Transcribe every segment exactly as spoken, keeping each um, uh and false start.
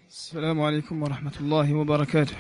السلام عليكم ورحمة الله وبركاته.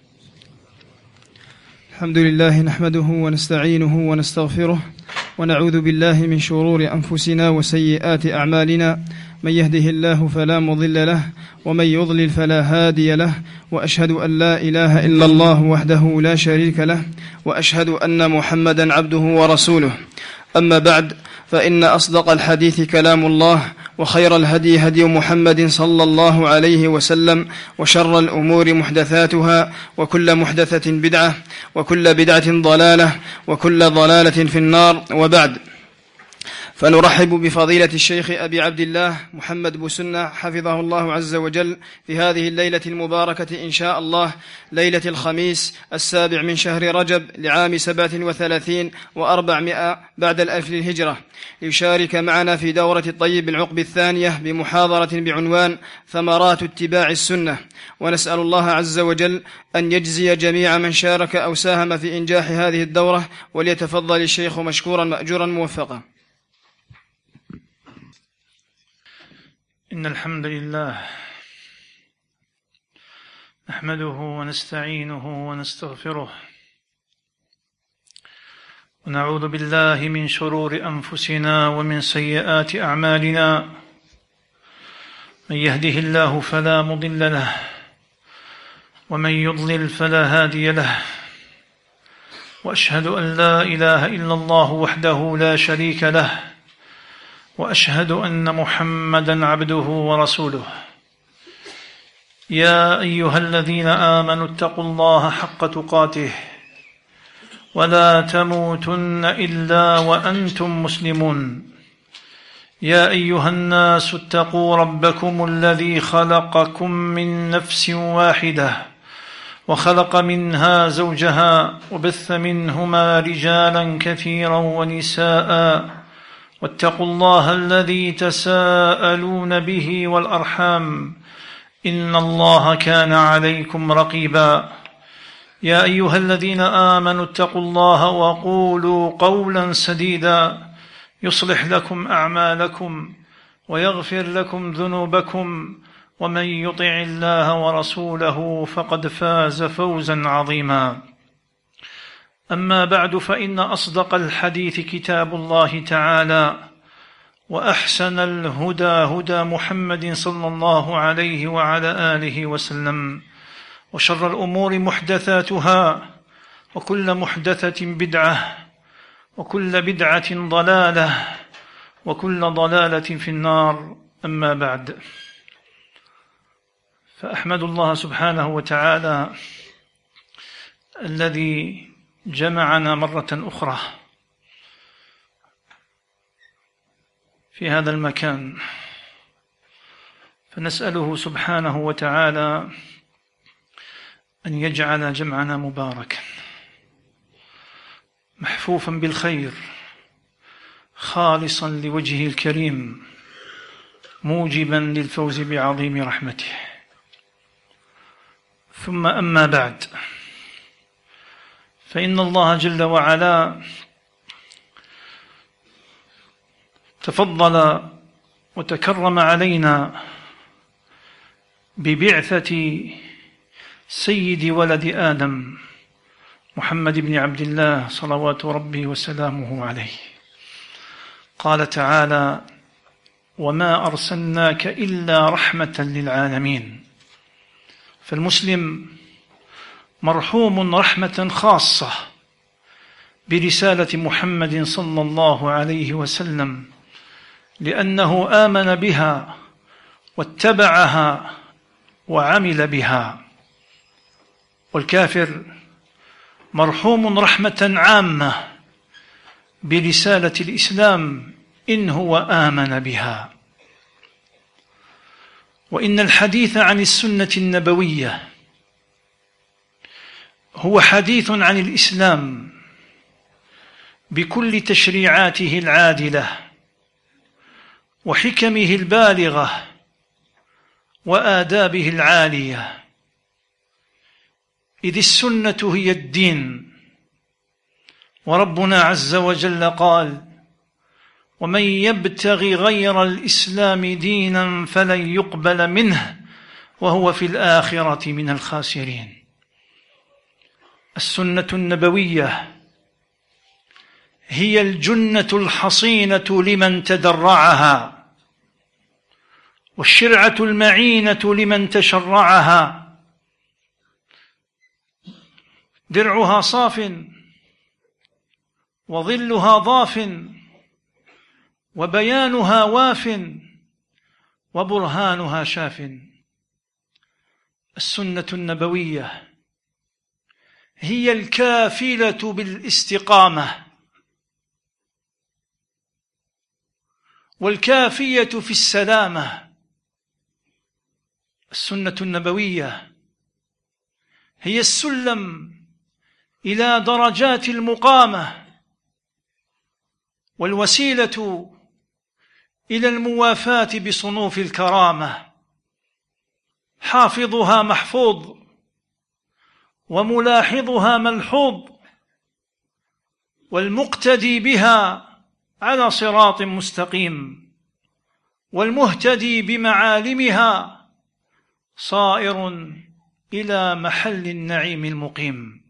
الحمد لله نحمده ونستعينه ونستغفره ونعوذ بالله من شرور أنفسنا وسيئات أعمالنا، من يهده الله فلا مضل له ومن يضلل فلا هادي له، وأشهد أن لا إله إلا الله وحده لا شريك له، وأشهد أن محمدا عبده ورسوله. أما بعد، فإن أصدق الحديث كلام الله، وخير الهدي هدي محمد صلى الله عليه وسلم، وشر الأمور محدثاتها، وكل محدثة بدعة، وكل بدعة ضلالة، وكل ضلالة في النار. وبعد، فنرحب بفضيلة الشيخ أبي عبد الله محمد بوسنة حفظه الله عز وجل في هذه الليلة المباركة إن شاء الله، ليلة الخميس السابع من شهر رجب لعام سبعة وثلاثين وأربعمائة بعد الألف للهجرة، ليشارك معنا في دورة الطيب العقب الثانية بمحاضرة بعنوان ثمرات اتباع السنة. ونسأل الله عز وجل أن يجزي جميع من شارك أو ساهم في إنجاح هذه الدورة، وليتفضل الشيخ مشكورا مأجورا موفقا. إن الحمد لله نحمده ونستعينه ونستغفره، ونعوذ بالله من شرور أنفسنا ومن سيئات أعمالنا، من يهده الله فلا مضل له ومن يضلل فلا هادي له، وأشهد أن لا إله إلا الله وحده لا شريك له، وأشهد أن محمدًا عبده ورسوله. يا أيها الذين آمنوا اتقوا الله حق تقاته ولا تموتن إلا وأنتم مسلمون. يا أيها الناس اتقوا ربكم الذي خلقكم من نفس واحدة وخلق منها زوجها وبث منهما رجالا كثيرا ونساء، واتقوا الله الذي تساءلون به والأرحام، إن الله كان عليكم رقيبا. يا أيها الذين آمنوا اتقوا الله وقولوا قولا سديدا يصلح لكم أعمالكم ويغفر لكم ذنوبكم، ومن يطع الله ورسوله فقد فاز فوزا عظيما. أما بعد، فإن أصدق الحديث كتاب الله تعالى، وأحسن الهدى هدى محمد صلى الله عليه وعلى آله وسلم، وشر الأمور محدثاتها، وكل محدثة بدعة، وكل بدعة ضلالة، وكل ضلالة في النار. أما بعد، فأحمد الله سبحانه وتعالى الذي جمعنا مرة أخرى في هذا المكان، فنسأله سبحانه وتعالى أن يجعل جمعنا مباركا محفوفا بالخير، خالصا لوجهه الكريم، موجبا للفوز بعظيم رحمته. ثم أما بعد، فإن الله جل وعلا تفضل وتكرم علينا ببعثة سيد ولد آدم محمد بن عبد الله صلوات ربي وسلامه عليه. قال تعالى: وما أرسلناك إلا رحمة للعالمين. فالمسلم مرحوم رحمة خاصة برسالة محمد صلى الله عليه وسلم، لأنه آمن بها واتبعها وعمل بها. والكافر مرحوم رحمة عامة برسالة الإسلام إن هو آمن بها. وإن الحديث عن السنة النبوية هو حديث عن الإسلام بكل تشريعاته العادلة وحكمه البالغة وآدابه العالية، إذ السنة هي الدين. وربنا عز وجل قال: ومن يبتغ غير الإسلام دينا فلن يقبل منه وهو في الآخرة من الخاسرين. السنة النبوية هي الجنة الحصينة لمن تدرعها، والشرعة المعينة لمن تشرعها. درعها صاف، وظلها ضاف، وبيانها واف، وبرهانها شاف. السنة النبوية هي الكافلة بالاستقامة، والكافية في السلامة. السنة النبوية هي السلم إلى درجات المقامة، والوسيلة إلى الموافاة بصنوف الكرامة. حافظها محفوظ، وملاحظها ملحوظ، والمقتدي بها على صراط مستقيم، والمهتدي بمعالمها صائر إلى محل النعيم المقيم.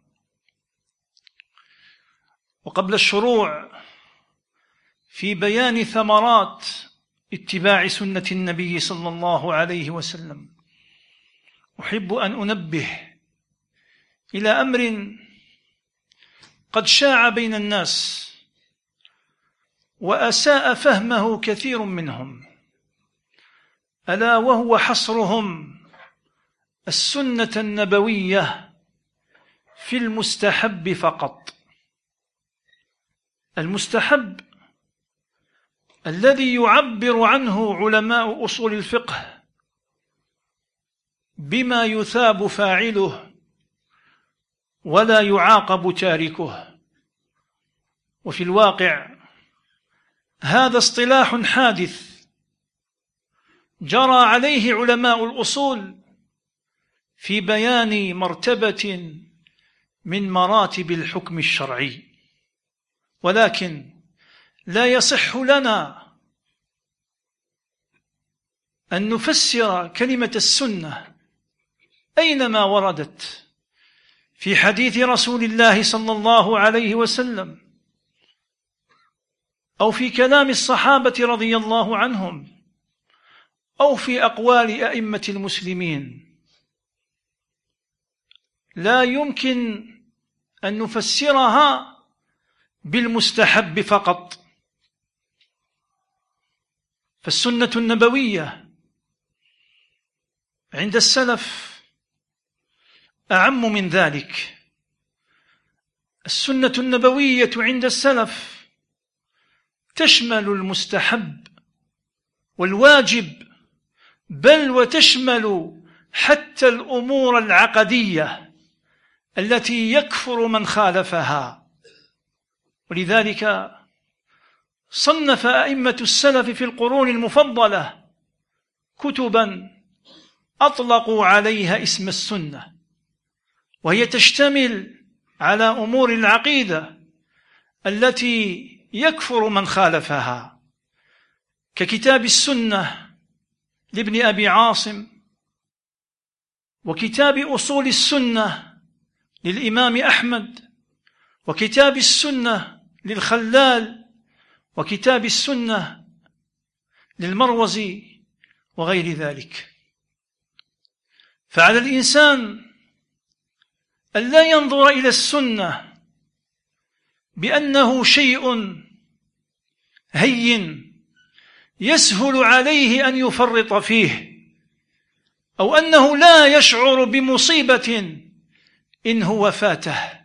وقبل الشروع في بيان ثمرات اتباع سنة النبي صلى الله عليه وسلم، أحب أن أنبه إلى أمر قد شاع بين الناس وأساء فهمه كثير منهم، ألا وهو حصرهم السنة النبوية في المستحب فقط. المستحب الذي يعبر عنه علماء أصول الفقه بما يثاب فاعله ولا يعاقب تاركه. وفي الواقع هذا اصطلاح حادث جرى عليه علماء الأصول في بيان مرتبة من مراتب الحكم الشرعي، ولكن لا يصح لنا أن نفسر كلمة السنة أينما وردت في حديث رسول الله صلى الله عليه وسلم أو في كلام الصحابة رضي الله عنهم أو في أقوال أئمة المسلمين. لا يمكن أن نفسرها بالمستحب فقط. فالسنة النبوية عند السلف أعم من ذلك. السنة النبوية عند السلف تشمل المستحب والواجب، بل وتشمل حتى الأمور العقدية التي يكفر من خالفها. ولذلك صنف أئمة السلف في القرون المفضلة كتبا أطلقوا عليها اسم السنة، وهي تشتمل على أمور العقيدة التي يكفر من خالفها، ككتاب السنة لابن أبي عاصم، وكتاب أصول السنة للإمام أحمد، وكتاب السنة للخلال، وكتاب السنة للمروزي وغير ذلك. فعلى الإنسان أن لا ينظر إلى السنة بأنه شيء هين يسهل عليه أن يفرط فيه، أو أنه لا يشعر بمصيبة إن هو فاته.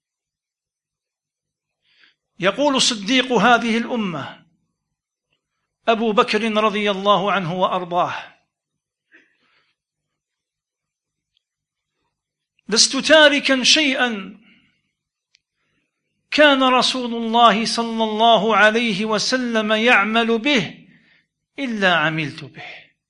يقول صديق هذه الأمة أبو بكر رضي الله عنه وأرضاه: لست تاركا شيئا كان رسول الله صلى الله عليه وسلم يعمل به إلا عملت به،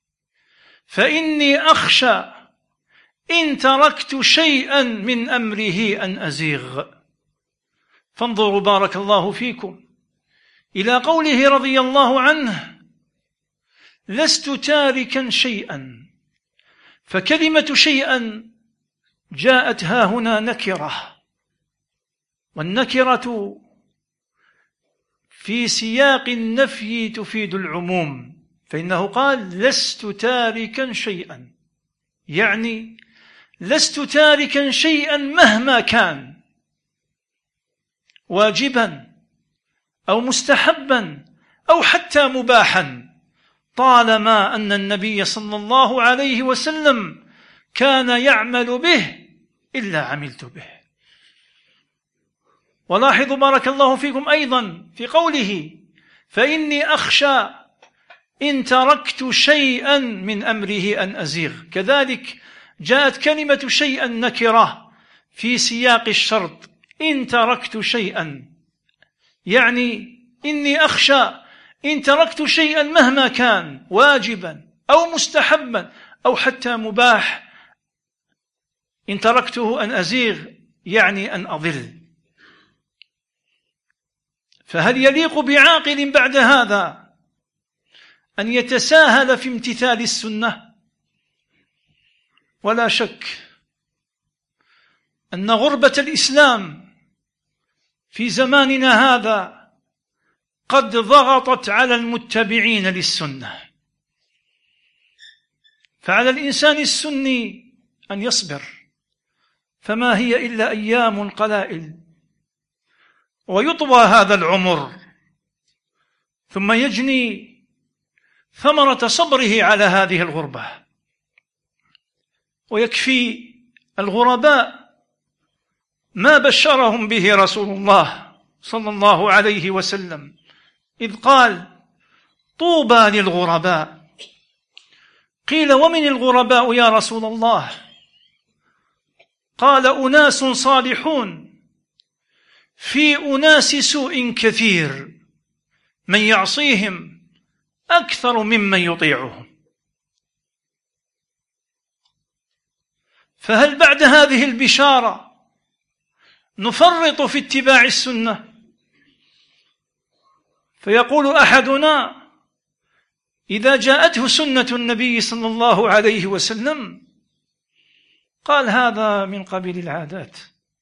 فإني أخشى إن تركت شيئا من أمره أن أزيغ. فانظروا بارك الله فيكم إلى قوله رضي الله عنه: لست تاركا شيئا، فكلمة شيئا جاءت ها هنا نكرة، والنكرة في سياق النفي تفيد العموم، فإنه قال لست تاركا شيئا، يعني لست تاركا شيئا مهما كان، واجبا أو مستحبا أو حتى مباحا، طالما أن النبي صلى الله عليه وسلم كان يعمل به إلا عملت به. ولاحظوا بارك الله فيكم أيضا في قوله فإني أخشى إن تركت شيئا من أمره أن أزيغ، كذلك جاءت كلمة شيئا نكرة في سياق الشرط، إن تركت شيئا، يعني إني أخشى إن تركت شيئا مهما كان واجبا أو مستحبا أو حتى مباح، إن تركته أن أزيغ يعني أن أضل. فهل يليق بعاقل بعد هذا أن يتساهل في امتثال السنة؟ ولا شك أن غربة الإسلام في زماننا هذا قد ضغطت على المتبعين للسنة، فعلى الإنسان السني أن يصبر، فما هي إلا أيام قلائل ويطوى هذا العمر، ثم يجني ثمرة صبره على هذه الغربة. ويكفي الغرباء ما بشرهم به رسول الله صلى الله عليه وسلم إذ قال طوبى للغرباء. قيل ومن الغرباء يا رسول الله؟ قال أناس صالحون في أناس سوء كثير من يعصيهم أكثر ممن يطيعهم. فهل بعد هذه البشارة نفرط في اتباع السنة؟ فيقول أحدنا إذا جاءته سنة النبي صلى الله عليه وسلم قال هذا من قبيل العادات،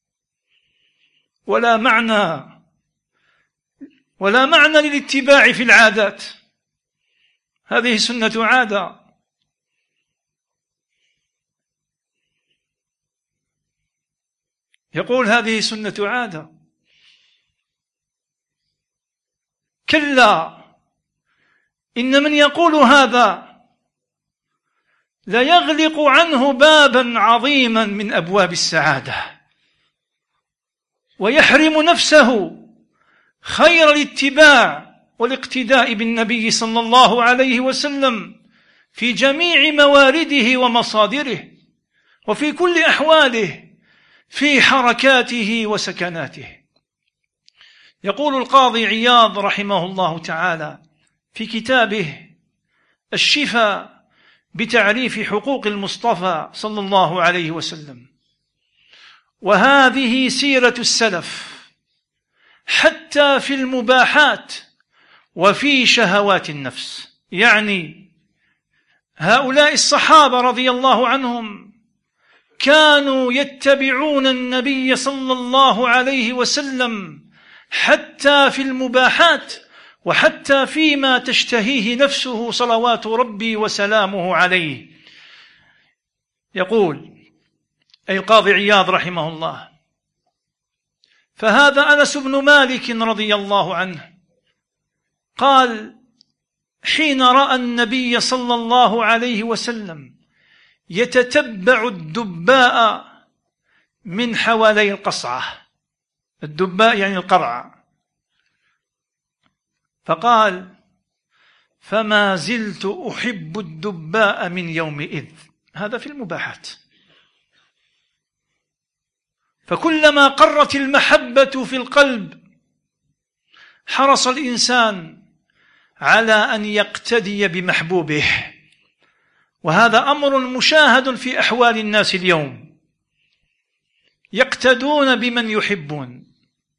ولا معنى ولا معنى للاتباع في العادات، هذه سنة عادة. يقول هذه سنة عادة. كلا، إن من يقول هذا لا يغلق عنه بابا عظيما من أبواب السعادة، ويحرم نفسه خير الاتباع والاقتداء بالنبي صلى الله عليه وسلم في جميع موارده ومصادره وفي كل أحواله في حركاته وسكناته. يقول القاضي عياض رحمه الله تعالى في كتابه الشفاء بتعريف حقوق المصطفى صلى الله عليه وسلم: وهذه سيرة السلف حتى في المباحات وفي شهوات النفس. يعني هؤلاء الصحابة رضي الله عنهم كانوا يتبعون النبي صلى الله عليه وسلم حتى في المباحات وحتى فيما تشتهيه نفسه صلوات ربي وسلامه عليه. يقول أي القاضي عياض رحمه الله: فهذا أنس بن مالك رضي الله عنه قال حين رأى النبي صلى الله عليه وسلم يتتبع الدباء من حوالي القصعة، الدباء يعني القرع، فقال: فما زلت أحب الدباء من يومئذ. هذا في المباحات. فكلما قرت المحبة في القلب حرص الإنسان على أن يقتدي بمحبوبه، وهذا أمر مشاهد في أحوال الناس اليوم، يقتدون بمن يحبون،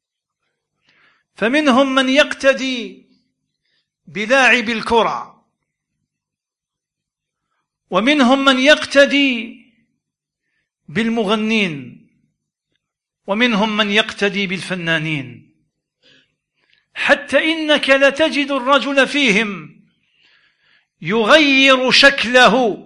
فمنهم من يقتدي بلاعب الكرة، ومنهم من يقتدي بالمغنين، ومنهم من يقتدي بالفنانين، حتى إنك لتجد الرجل فيهم يغير شكله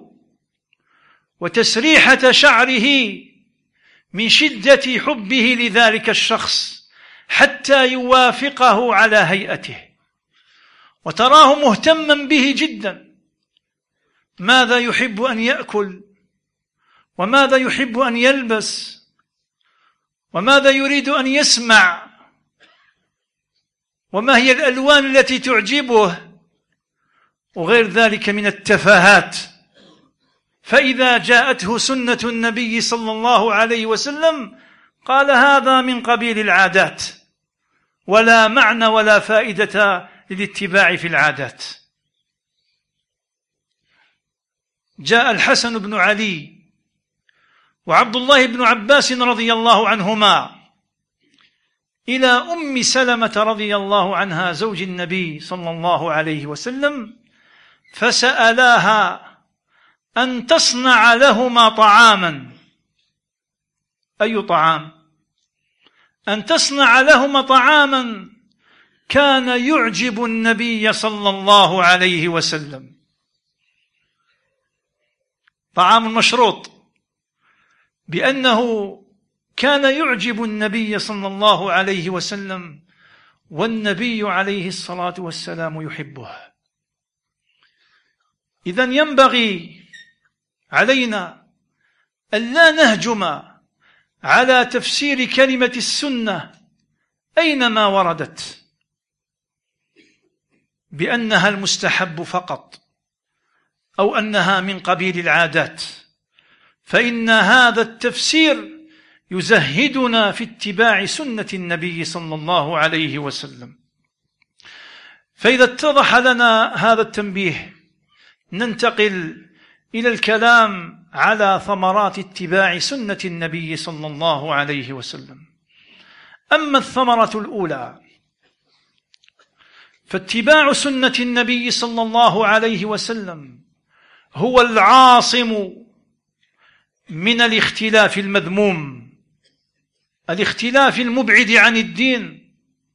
وتسريحة شعره من شدة حبه لذلك الشخص حتى يوافقه على هيئته، وتراه مهتما به جدا، ماذا يحب أن يأكل، وماذا يحب أن يلبس، وماذا يريد أن يسمع، وما هي الألوان التي تعجبه، وغير ذلك من التفاهات. فإذا جاءته سنة النبي صلى الله عليه وسلم قال هذا من قبيل العادات، ولا معنى ولا فائدة للاتباع في العادات. جاء الحسن بن علي وعبد الله بن عباس رضي الله عنهما إلى أم سلمة رضي الله عنها زوج النبي صلى الله عليه وسلم، فسألاها أن تصنع لهما طعاما. أي طعام؟ أن تصنع لهما طعاما كان يعجب النبي صلى الله عليه وسلم، طعام مشروط، بأنه كان يعجب النبي صلى الله عليه وسلم، والنبي عليه الصلاة والسلام يحبه. إذن ينبغي علينا ألا نهجم على تفسير كلمة السنة أينما وردت بأنها المستحب فقط، أو أنها من قبيل العادات، فإن هذا التفسير يزهدنا في اتباع سنة النبي صلى الله عليه وسلم. فإذا اتضح لنا هذا التنبيه ننتقل إلى الكلام على ثمرات اتباع سنة النبي صلى الله عليه وسلم. أما الثمرة الأولى فاتباع سنة النبي صلى الله عليه وسلم هو العاصم من الاختلاف المذموم، الاختلاف المبعد عن الدين،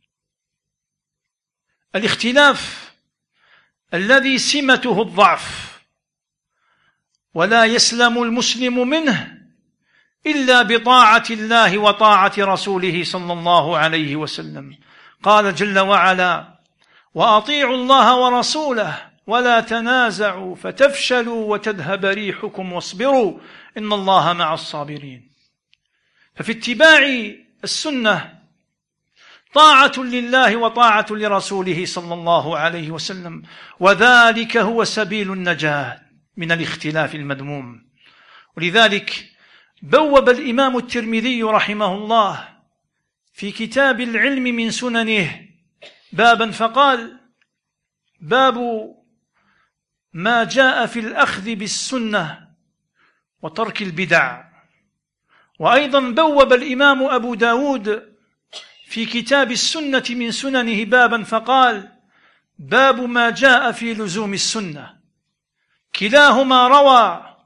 الاختلاف الذي سمته الضعف، ولا يسلم المسلم منه إلا بطاعة الله وطاعة رسوله صلى الله عليه وسلم. قال جل وعلا: وأطيعوا الله ورسوله ولا تنازعوا فتفشلوا وتذهب ريحكم واصبروا إن الله مع الصابرين. ففي اتباع السنة طاعة لله وطاعة لرسوله صلى الله عليه وسلم، وذلك هو سبيل النجاة من الاختلاف المذموم. ولذلك بوب الإمام الترمذي رحمه الله في كتاب العلم من سننه بابا فقال: باب ما جاء في الأخذ بالسنة وترك البدع. وأيضا بوب الإمام أبو داود في كتاب السنة من سننه بابا فقال: باب ما جاء في لزوم السنة. كلاهما روى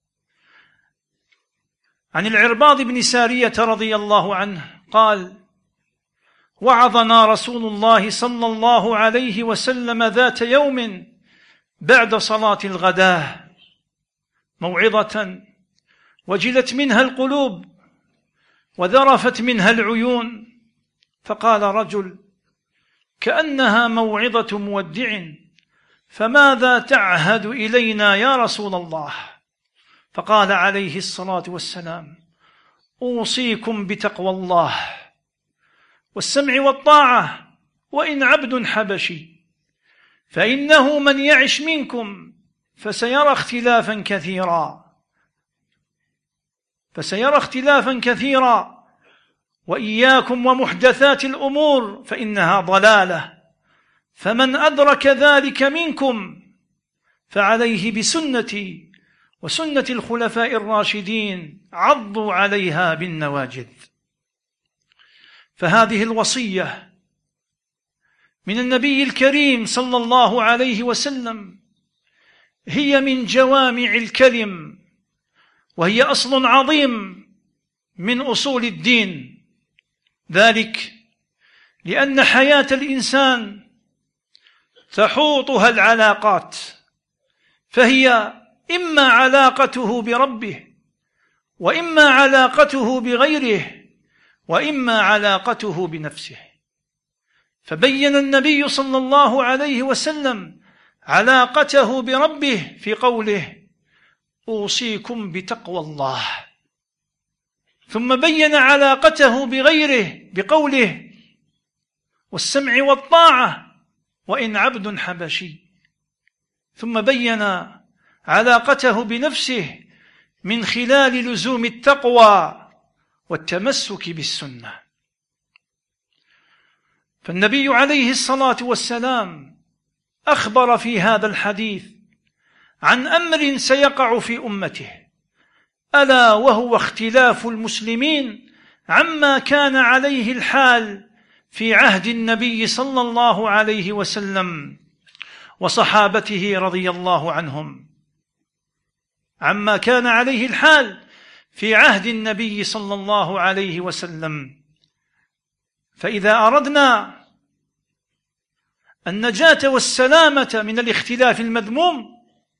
عن العرباض بن سارية رضي الله عنه قال: وعظنا رسول الله صلى الله عليه وسلم ذات يوم بعد صلاة الغداة موعظة وجلت منها القلوب وذرفت منها العيون، فقال رجل: كأنها موعظة مودع، فماذا تعهد إلينا يا رسول الله؟ فقال عليه الصلاة والسلام: أوصيكم بتقوى الله والسمع والطاعة وإن عبد حبشي، فإنه من يعش منكم فسيرى اختلافا كثيرا فسيرى اختلافا كثيرا وإياكم ومحدثات الأمور فإنها ضلالة، فمن أدرك ذلك منكم فعليه بسنتي وسنة الخلفاء الراشدين عضوا عليها بالنواجذ. فهذه الوصية من النبي الكريم صلى الله عليه وسلم هي من جوامع الكلم، وهي أصل عظيم من أصول الدين، ذلك لأن حياة الإنسان تحوطها العلاقات، فهي إما علاقته بربه، وإما علاقته بغيره، وإما علاقته بنفسه. فبين النبي صلى الله عليه وسلم علاقته بربه في قوله: أوصيكم بتقوى الله. ثم بين علاقته بغيره بقوله: والسمع والطاعة وإن عبد حبشي. ثم بين علاقته بنفسه من خلال لزوم التقوى والتمسك بالسنة. فالنبي عليه الصلاة والسلام أخبر في هذا الحديث عن أمر سيقع في أمته، ألا وهو اختلاف المسلمين عما كان عليه الحال في عهد النبي صلى الله عليه وسلم وصحابته رضي الله عنهم، عما كان عليه الحال في عهد النبي صلى الله عليه وسلم. فإذا أردنا النجاة والسلامة من الاختلاف المذموم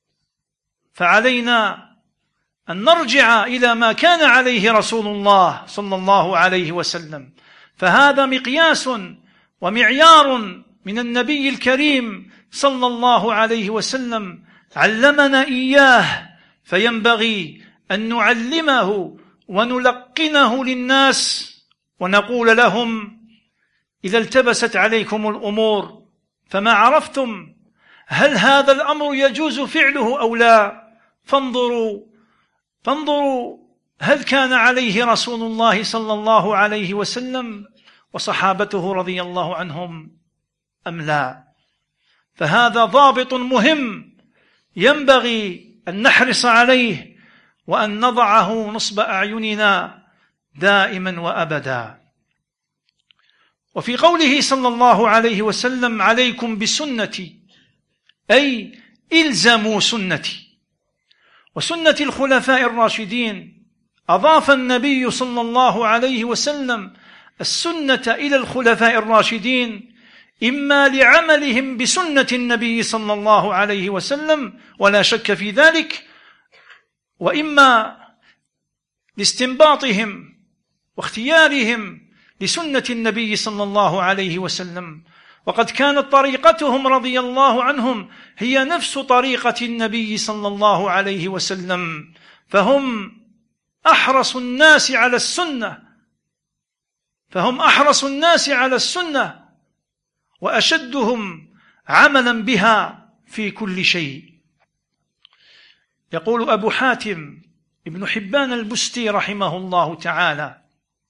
فعلينا أن نرجع إلى ما كان عليه رسول الله صلى الله عليه وسلم، فهذا مقياس ومعيار من النبي الكريم صلى الله عليه وسلم علمنا إياه، فينبغي أن نعلمه ونلقنه للناس ونقول لهم: إذا التبست عليكم الأمور فما عرفتم هل هذا الأمر يجوز فعله أو لا، فانظروا فانظروا هل كان عليه رسول الله صلى الله عليه وسلم وصحابته رضي الله عنهم أم لا. فهذا ضابط مهم ينبغي أن نحرص عليه وأن نضعه نصب أعيننا دائما وأبدا. وفي قوله صلى الله عليه وسلم: عليكم بسنتي، أي إلزموا سنتي وسنة الخلفاء الراشدين. أضاف النبي صلى الله عليه وسلم السنة إلى الخلفاء الراشدين، إما لعملهم بسنة النبي صلى الله عليه وسلم ولا شك في ذلك، وإما لاستنباطهم واختيارهم لسنة النبي صلى الله عليه وسلم. وقد كانت طريقتهم رضي الله عنهم هي نفس طريقة النبي صلى الله عليه وسلم، فهم أحرص الناس على السنة فهم أحرص الناس على السنة وأشدهم عملا بها في كل شيء. يقول أبو حاتم ابن حبان البستي رحمه الله تعالى: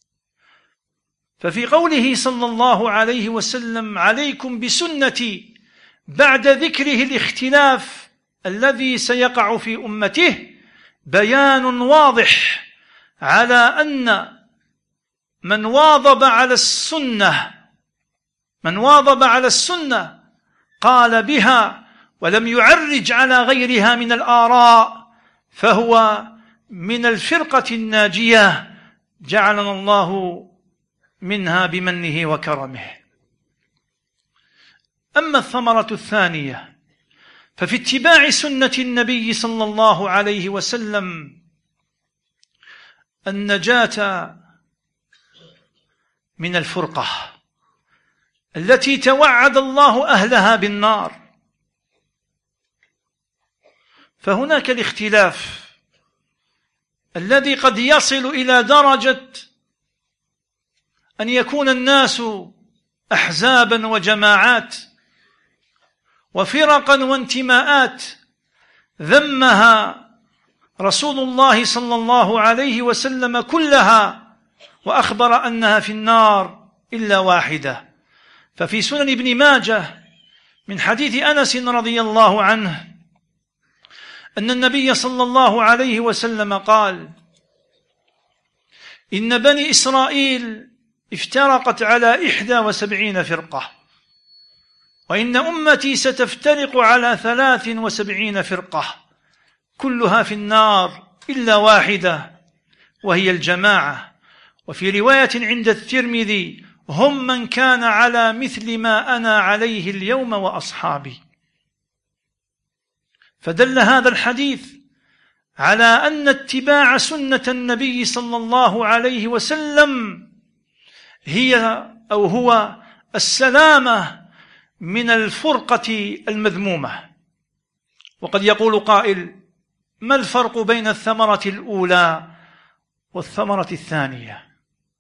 ففي قوله صلى الله عليه وسلم: عليكم بسنتي، بعد ذكره الاختلاف الذي سيقع في أمته، بيان واضح على أن من واظب على السنة من واظب على السنة قال بها ولم يعرج على غيرها من الآراء فهو من الفرقة الناجية، جعلنا الله منها بمنه وكرمه. أما الثمرة الثانية ففي اتباع سنة النبي صلى الله عليه وسلم النجاة من الفرقة التي توعد الله أهلها بالنار. فهناك الاختلاف الذي قد يصل إلى درجة أن يكون الناس أحزابا وجماعات وفرقا وانتماءات ذمها رسول الله صلى الله عليه وسلم كلها وأخبر أنها في النار إلا واحدة. ففي سنن ابن ماجه من حديث أنس رضي الله عنه أن النبي صلى الله عليه وسلم قال: إن بني إسرائيل افترقت على إحدى وسبعين فرقة، وإن أمتي ستفترق على ثلاث وسبعين فرقة كلها في النار إلا واحدة وهي الجماعة. وفي رواية عند الترمذي: هم من كان على مثل ما أنا عليه اليوم وأصحابي. فدل هذا الحديث على أن اتباع سنة النبي صلى الله عليه وسلم هي أو هو السلامة من الفرقة المذمومة. وقد يقول قائل: ما الفرق بين الثمرة الأولى والثمرة الثانية؟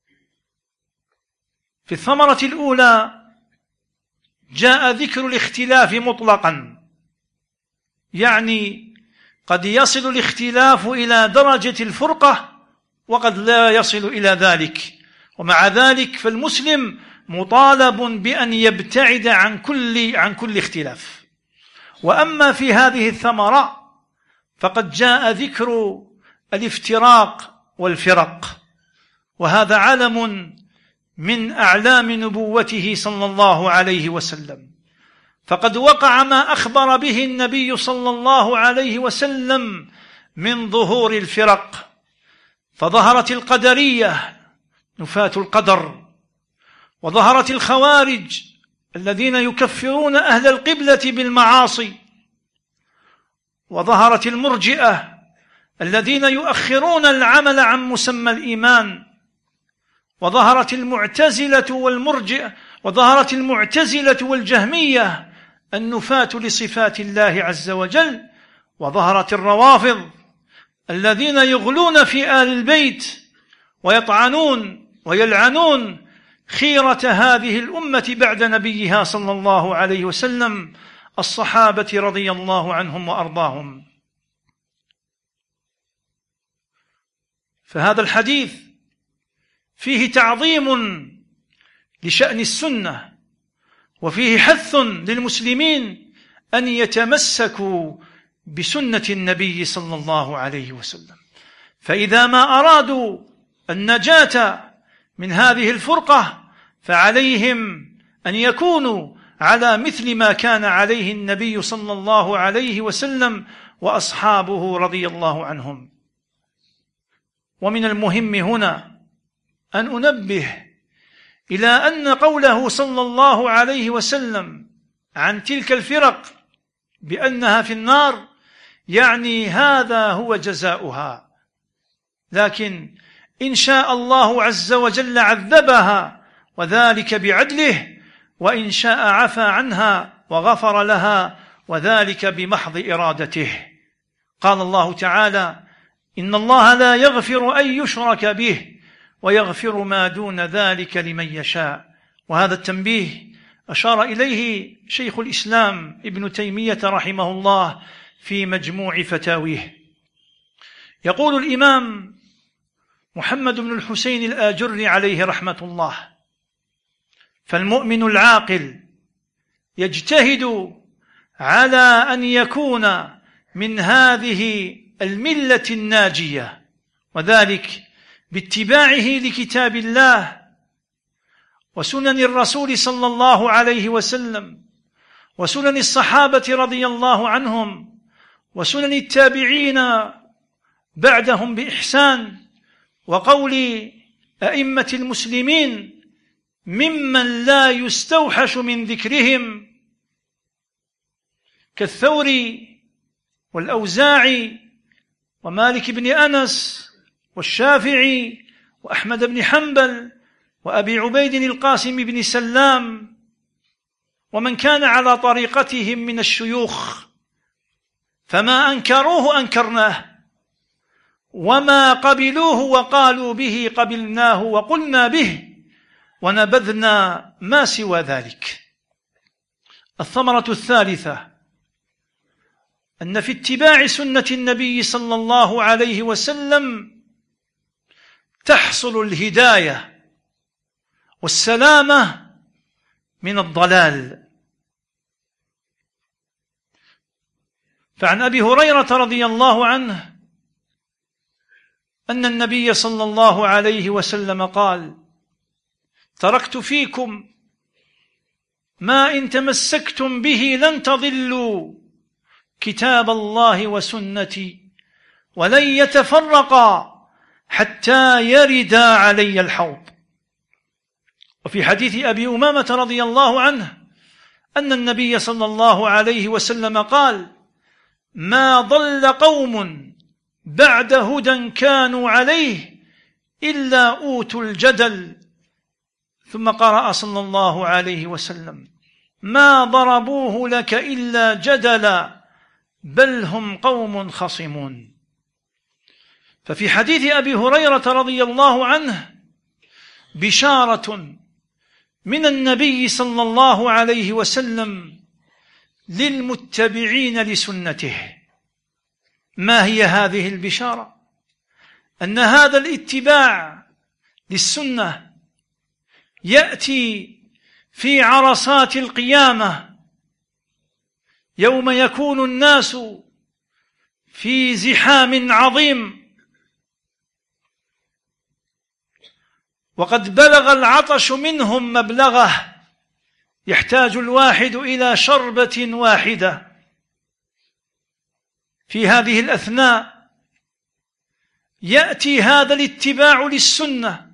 في الثمرة الأولى جاء ذكر الاختلاف مطلقا، يعني قد يصل الاختلاف إلى درجة الفرقة وقد لا يصل إلى ذلك، ومع ذلك فالمسلم مطالب بأن يبتعد عن كل عن كل اختلاف. وأما في هذه الثمرة فقد جاء ذكر الافتراق والفرق، وهذا علم من أعلام نبوته صلى الله عليه وسلم، فقد وقع ما أخبر به النبي صلى الله عليه وسلم من ظهور الفرق، فظهرت القدرية نفاة القدر، وظهرت الخوارج الذين يكفرون أهل القبلة بالمعاصي، وظهرت المرجئة الذين يؤخرون العمل عن مسمى الإيمان، وظهرت المعتزلة والمرجئة وظهرت المعتزلة والجهمية النفاة لصفات الله عز وجل، وظهرت الروافض الذين يغلون في آل البيت ويطعنون ويلعنون خيرة هذه الأمة بعد نبيها صلى الله عليه وسلم، الصحابة رضي الله عنهم وأرضاهم. فهذا الحديث فيه تعظيم لشأن السنة، وفيه حث للمسلمين أن يتمسكوا بسنة النبي صلى الله عليه وسلم. فإذا ما أرادوا النجاة من هذه الفرقة فعليهم أن يكونوا على مثل ما كان عليه النبي صلى الله عليه وسلم وأصحابه رضي الله عنهم. ومن المهم هنا أن أنبه إلى أن قوله صلى الله عليه وسلم عن تلك الفرق بأنها في النار يعني هذا هو جزاؤها، لكن إن شاء الله عز وجل عذبها وذلك بعدله، وإن شاء عفى عنها وغفر لها وذلك بمحض إرادته. قال الله تعالى: إن الله لا يغفر أن يشرك به ويغفر ما دون ذلك لمن يشاء. وهذا التنبيه أشار إليه شيخ الإسلام ابن تيمية رحمه الله في مجموع فتاويه. يقول الإمام محمد بن الحسين الآجري عليه رحمة الله: فالمؤمن العاقل يجتهد على أن يكون من هذه الملة الناجية، وذلك باتباعه لكتاب الله وسنن الرسول صلى الله عليه وسلم وسنن الصحابة رضي الله عنهم وسنن التابعين بعدهم بإحسان وقول أئمة المسلمين ممن لا يستوحش من ذكرهم كالثوري والأوزاعي ومالك بن أنس والشافعي وأحمد بن حنبل وأبي عبيد القاسم بن سلام ومن كان على طريقتهم من الشيوخ، فما أنكروه أنكرناه، وما قبلوه وقالوا به قبلناه وقلنا به، ونبذنا ما سوى ذلك. الثمرة الثالثة أن في اتباع سنة النبي صلى الله عليه وسلم تحصل الهداية والسلامة من الضلال. فعن أبي هريرة رضي الله عنه أن النبي صلى الله عليه وسلم قال: تركت فيكم ما إن تمسكتم به لن تضلوا كتاب الله وسنتي ولن يتفرقا حتى يردا علي الحوض. وفي حديث أبي أمامة رضي الله عنه أن النبي صلى الله عليه وسلم قال: ما ضل قوم بعد هدى كانوا عليه إلا أوتوا الجدل. ثم قرأ صلى الله عليه وسلم: ما ضربوه لك إلا جدلا بل هم قوم خصمون. ففي حديث أبي هريرة رضي الله عنه بشارة من النبي صلى الله عليه وسلم للمتبعين لسنته. ما هي هذه البشارة؟ أن هذا الاتباع للسنة يأتي في عرصات القيامة يوم يكون الناس في زحام عظيم وقد بلغ العطش منهم مبلغه، يحتاج الواحد إلى شربة واحدة. في هذه الأثناء يأتي هذا الاتباع للسنة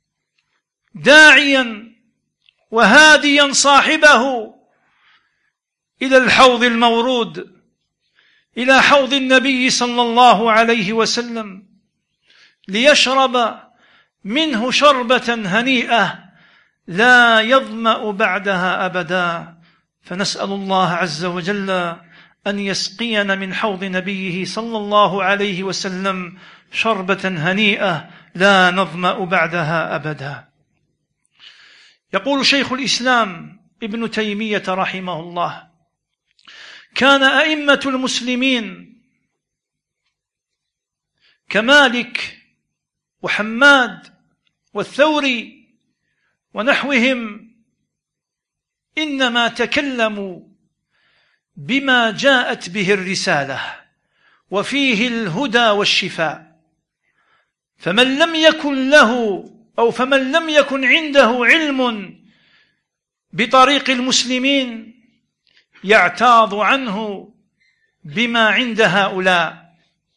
داعيا وهاديا صاحبه إلى الحوض المورود، إلى حوض النبي صلى الله عليه وسلم، ليشرب منه شربة هنيئة لا يظمأ بعدها أبدا. فنسأل الله عز وجل أن يسقينا من حوض نبيه صلى الله عليه وسلم شربة هنيئة لا نظمأ بعدها أبدا. يقول شيخ الإسلام ابن تيمية رحمه الله: كان أئمة المسلمين كمالك وحماد والثوري ونحوهم إنما تكلموا بما جاءت به الرسالة وفيه الهدى والشفاء، فمن لم يكن له أو فمن لم يكن عنده علم بطريق المسلمين يعتاض عنه بما عند هؤلاء.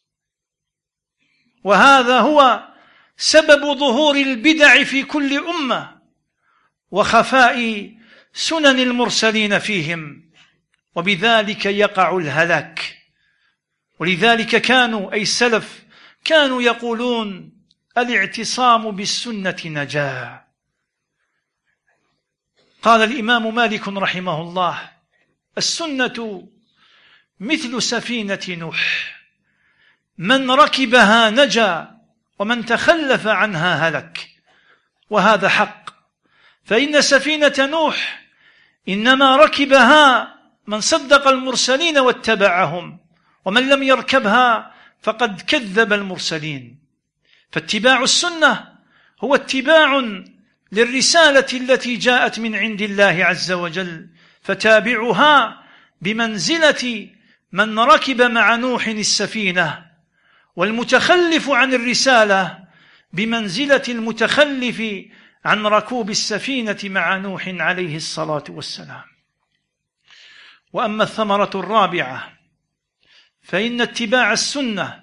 وهذا هو سبب ظهور البدع في كل أمة وخفاء سنن المرسلين فيهم، وبذلك يقع الهلاك. ولذلك كانوا أي السلف كانوا يقولون: الاعتصام بالسنة نجاة. قال الإمام مالك رحمه الله: السنة مثل سفينة نوح، من ركبها نجا ومن تخلف عنها هلك. وهذا حق، فإن سفينة نوح إنما ركبها من صدق المرسلين واتبعهم، ومن لم يركبها فقد كذب المرسلين. فاتباع السنة هو اتباع للرسالة التي جاءت من عند الله عز وجل، فتابعها بمنزلة من ركب مع نوح السفينة، والمتخلف عن الرسالة بمنزلة المتخلف عن ركوب السفينة مع نوح عليه الصلاة والسلام. وأما الثمرة الرابعة فإن اتباع السنة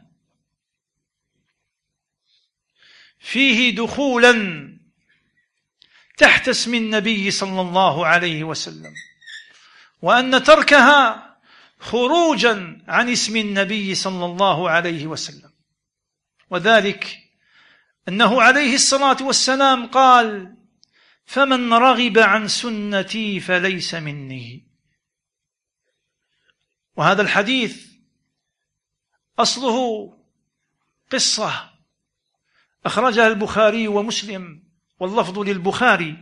فيه دخولا تحت اسم النبي صلى الله عليه وسلم، وأن تركها خروجا عن اسم النبي صلى الله عليه وسلم. وذلك أنه عليه الصلاة والسلام قال: فمن رغب عن سنتي فليس مني. وهذا الحديث أصله قصة أخرجها البخاري ومسلم، واللفظ للبخاري،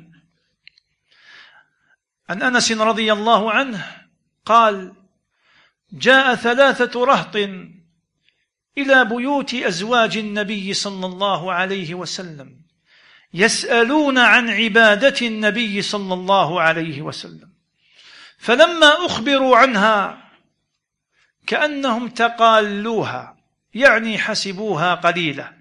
عن أنس رضي الله عنه قال: جاء ثلاثة رهط إلى بيوت أزواج النبي صلى الله عليه وسلم يسألون عن عبادة النبي صلى الله عليه وسلم، فلما أخبروا عنها كأنهم تقالوها، يعني حسبوها قليلة،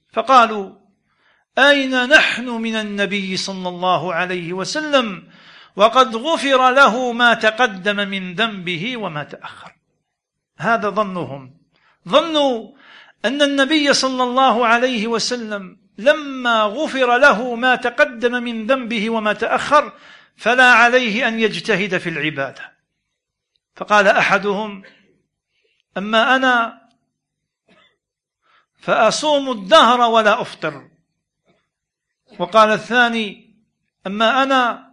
فقالوا: أين نحن من النبي صلى الله عليه وسلم وقد غفر له ما تقدم من ذنبه وما تأخر. هذا ظنهم، ظنوا أن النبي صلى الله عليه وسلم لما غفر له ما تقدم من ذنبه وما تأخر فلا عليه أن يجتهد في العبادة. فقال أحدهم: أما أنا فأصوم الدهر ولا أفطر. وقال الثاني: أما أنا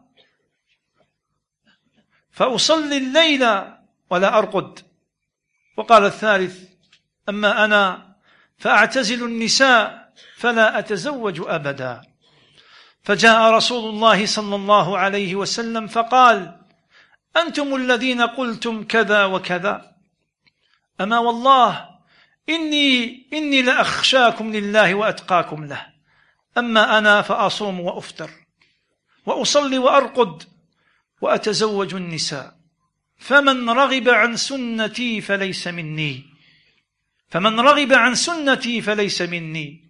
فأصلي الليل ولا أرقد. وقال الثالث: أما أنا فأعتزل النساء فلا أتزوج أبدا. فجاء رسول الله صلى الله عليه وسلم فقال: أنتم الذين قلتم كذا وكذا، أما والله إني, إني لأخشاكم لله وأتقاكم له. أما أنا فأصوم وأفطر وأصلي وأرقد وأتزوج النساء، فمن رغب عن سنتي فليس مني فمن رغب عن سنتي فليس مني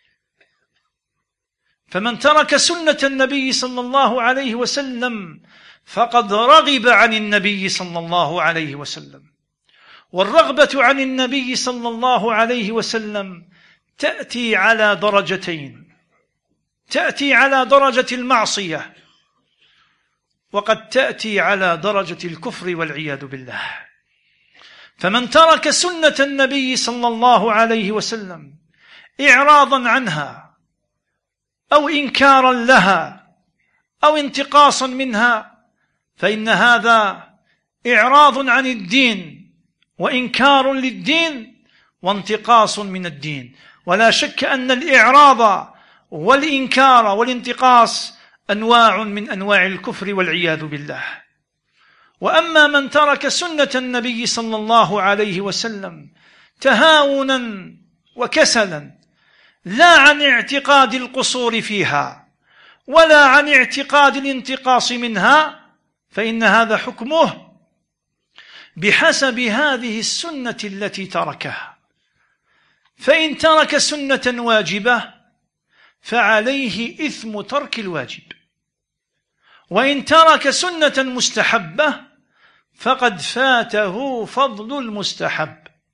فمن ترك سنة النبي صلى الله عليه وسلم فقد رغب عن النبي صلى الله عليه وسلم. والرغبة عن النبي صلى الله عليه وسلم تأتي على درجتين: تأتي على درجة المعصية، وقد تأتي على درجة الكفر والعياذ بالله. فمن ترك سنة النبي صلى الله عليه وسلم إعراضا عنها أو إنكارا لها أو انتقاصا منها فإن هذا إعراض عن الدين وإنكار للدين وانتقاص من الدين. ولا شك أن الإعراض والإنكار والانتقاص أنواع من أنواع الكفر والعياذ بالله. وأما من ترك سنة النبي صلى الله عليه وسلم تهاونا وكسلا، لا عن اعتقاد القصور فيها ولا عن اعتقاد الانتقاص منها، فإن هذا حكمه بحسب هذه السنة التي تركها. فإن ترك سنة واجبة فعليه إثم ترك الواجب، وإن ترك سنة مستحبة فقد فاته فضل المستحب.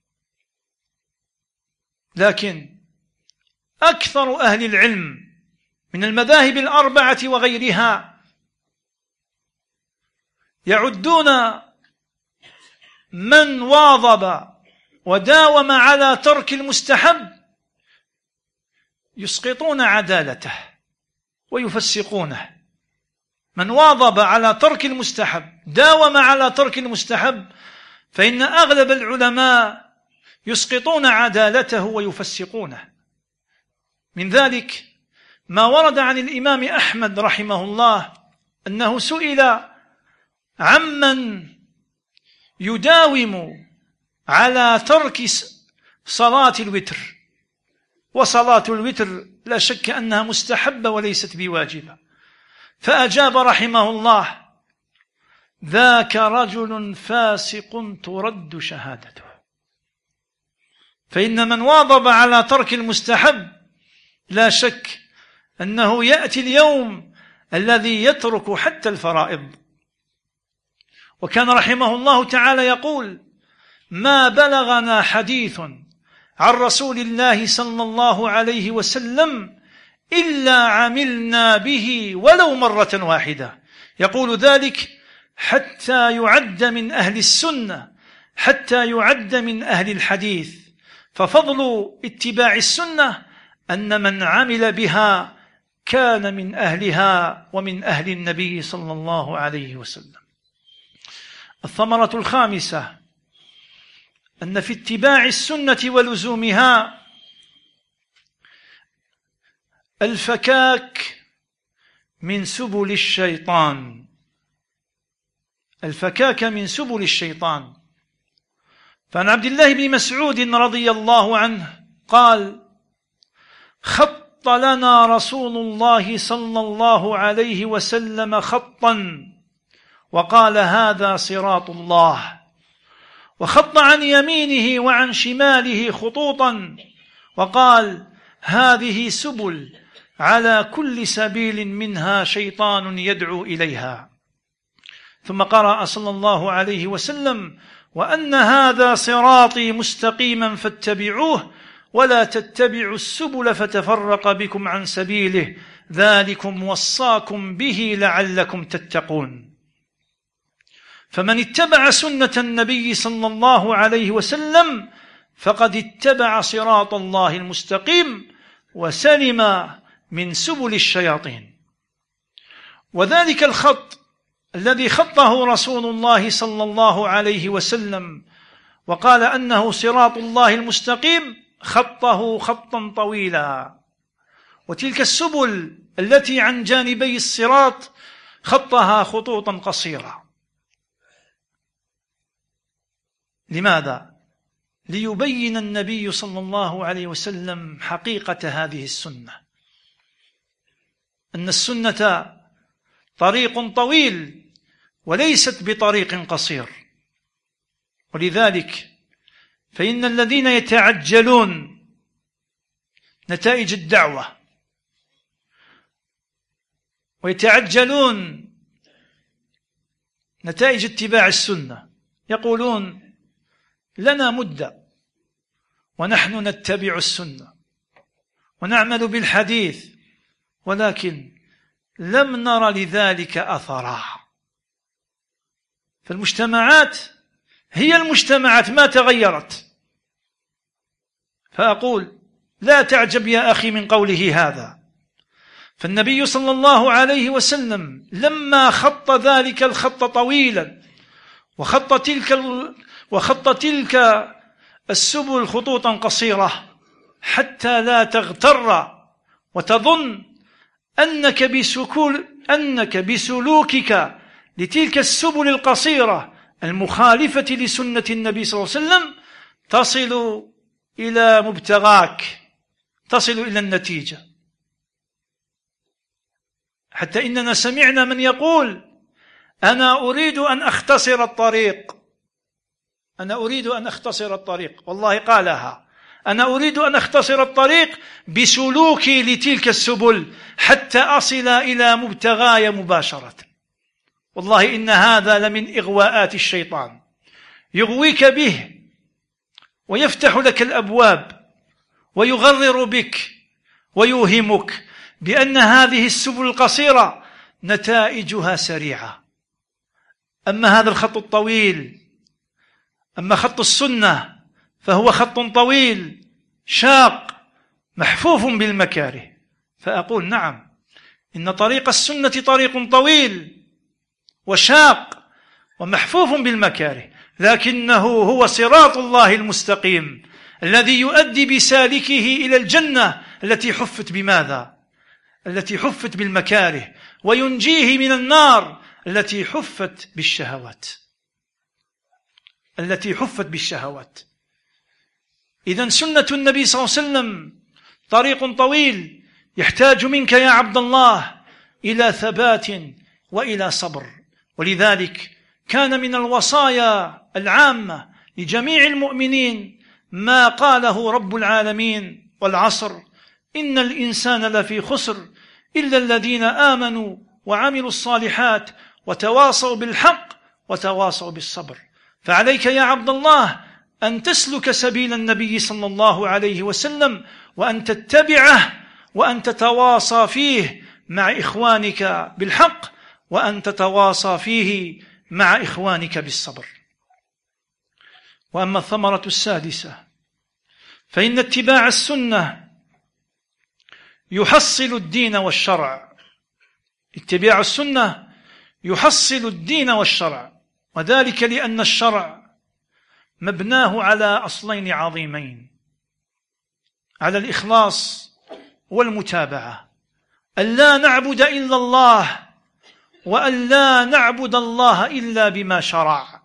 لكن أكثر أهل العلم من المذاهب الأربعة وغيرها يعدون من واظب وداوم على ترك المستحب يسقطون عدالته ويفسقونه. من واظب على ترك المستحب، داوم على ترك المستحب، فإن أغلب العلماء يسقطون عدالته ويفسقونه. من ذلك ما ورد عن الإمام أحمد رحمه الله أنه سئل عمن يداوم على ترك صلاة الوتر، وصلاة الوتر لا شك أنها مستحبة وليست بواجبة، فأجاب رحمه الله: ذاك رجل فاسق ترد شهادته. فإن من واظب على ترك المستحب لا شك أنه يأتي اليوم الذي يترك حتى الفرائض. وكان رحمه الله تعالى يقول: ما بلغنا حديث عن رسول الله صلى الله عليه وسلم إلا عملنا به ولو مرة واحدة. يقول ذلك حتى يعد من أهل السنة، حتى يعد من أهل الحديث. ففضل اتباع السنة أن من عمل بها كان من أهلها ومن أهل النبي صلى الله عليه وسلم. الثمرة الخامسة أن في اتباع السنة ولزومها الفكاك من سبل الشيطان، الفكاك من سبل الشيطان. فعن عبد الله بن مسعود رضي الله عنه قال: خط لنا رسول الله صلى الله عليه وسلم خطا وقال: هذا صراط الله. وخط عن يمينه وعن شماله خطوطا وقال: هذه سبل على كل سبيل منها شيطان يدعو إليها. ثم قرأ صلى الله عليه وسلم: وأن هذا صراطي مستقيما فاتبعوه ولا تتبعوا السبل فتفرق بكم عن سبيله ذلكم وصاكم به لعلكم تتقون. فمن اتبع سنة النبي صلى الله عليه وسلم فقد اتبع صراط الله المستقيم وسلم من سبل الشياطين. وذلك الخط الذي خطه رسول الله صلى الله عليه وسلم وقال أنه صراط الله المستقيم خطه خطا طويلا، وتلك السبل التي عن جانبي الصراط خطها خطوطا قصيرة. لماذا؟ ليبين النبي صلى الله عليه وسلم حقيقة هذه السنة، أن السنة طريق طويل وليست بطريق قصير. ولذلك فإن الذين يتعجلون نتائج الدعوة ويتعجلون نتائج اتباع السنة يقولون: لنا مدة ونحن نتبع السنة ونعمل بالحديث، ولكن لم نر لذلك أثرا. فالمجتمعات هي المجتمعات ما تغيرت. فأقول: لا تعجب يا أخي من قوله هذا، فالنبي صلى الله عليه وسلم لما خط ذلك الخط طويلا وخط تلك وخط تلك السبل خطوطا قصيرة حتى لا تغتر وتظن أنك بسكول أنك بسلوكك لتلك السبل القصيرة المخالفة لسنة النبي صلى الله عليه وسلم تصل إلى مبتغاك، تصل إلى النتيجة. حتى إننا سمعنا من يقول: أنا أريد أن أختصر الطريق، أنا أريد أن أختصر الطريق، والله قالها: أنا أريد أن أختصر الطريق بسلوكي لتلك السبل حتى أصل إلى مبتغاي مباشرة. والله إن هذا لمن إغواءات الشيطان، يغويك به ويفتح لك الأبواب ويغرر بك ويوهمك بأن هذه السبل القصيرة نتائجها سريعة. أما هذا الخط الطويل، أما خط السنة فهو خط طويل شاق محفوف بالمكاره. فأقول: نعم، إن طريق السنة طريق طويل وشاق ومحفوف بالمكاره، لكنه هو صراط الله المستقيم الذي يؤدي بسالكه إلى الجنة التي حفت بماذا؟ التي حفت بالمكاره، وينجيه من النار التي حفت بالشهوات التي حفت بالشهوات. إذن سنة النبي صلى الله عليه وسلم طريق طويل يحتاج منك يا عبد الله إلى ثبات وإلى صبر. ولذلك كان من الوصايا العامة لجميع المؤمنين ما قاله رب العالمين: والعصر إن الإنسان لفي خسر إلا الذين آمنوا وعملوا الصالحات وتواصوا بالحق وتواصوا بالصبر. فعليك يا عبد الله أن تسلك سبيل النبي صلى الله عليه وسلم، وأن تتبعه، وأن تتواصى فيه مع إخوانك بالحق، وأن تتواصى فيه مع إخوانك بالصبر. وأما الثمرة السادسة فإن اتباع السنة يحصل الدين والشرع. اتباع السنة يحصل الدين والشرع، وذلك لأن الشرع مبناه على أصلين عظيمين: على الإخلاص والمتابعة، أن لا نعبد إلا الله وأن لا نعبد الله إلا بما شرع.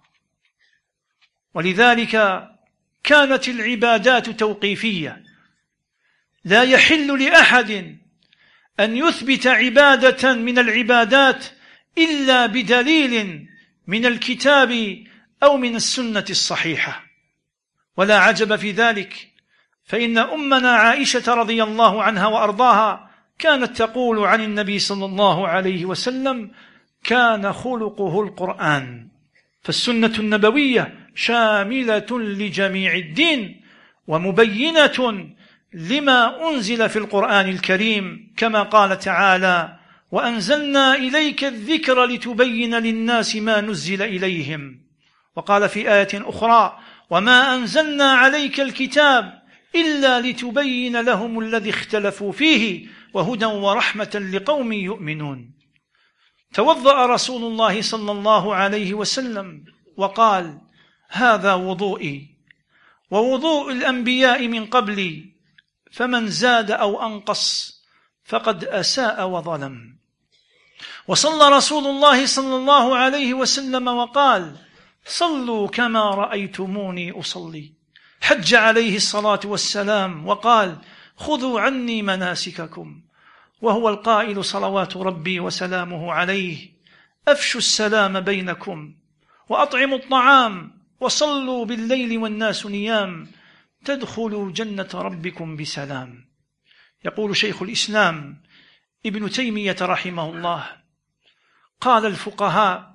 ولذلك كانت العبادات توقيفية، لا يحل لأحد أن يثبت عبادة من العبادات إلا بدليل من الكتاب أو من السنة الصحيحة. ولا عجب في ذلك، فإن أمنا عائشة رضي الله عنها وأرضاها كانت تقول عن النبي صلى الله عليه وسلم: كان خلقه القرآن. فالسنة النبوية شاملة لجميع الدين ومبينة لما أنزل في القرآن الكريم، كما قال تعالى: وأنزلنا إليك الذكر لتبين للناس ما نزل إليهم. وقال في آية أخرى: وما أنزلنا عليك الكتاب إلا لتبين لهم الذي اختلفوا فيه وهدى ورحمة لقوم يؤمنون. توضأ رسول الله صلى الله عليه وسلم وقال: هذا وضوئي ووضوء الأنبياء من قبلي، فمن زاد أو أنقص فقد أساء وظلم. وصلى رسول الله صلى الله عليه وسلم وقال: صلوا كما رأيتموني أصلي. حج عليه الصلاة والسلام وقال: خذوا عني مناسككم. وهو القائل صلوات ربي وسلامه عليه: أفشوا السلام بينكم وأطعموا الطعام وصلوا بالليل والناس نيام تدخلوا جنة ربكم بسلام. يقول شيخ الإسلام ابن تيمية رحمه الله: قال الفقهاء: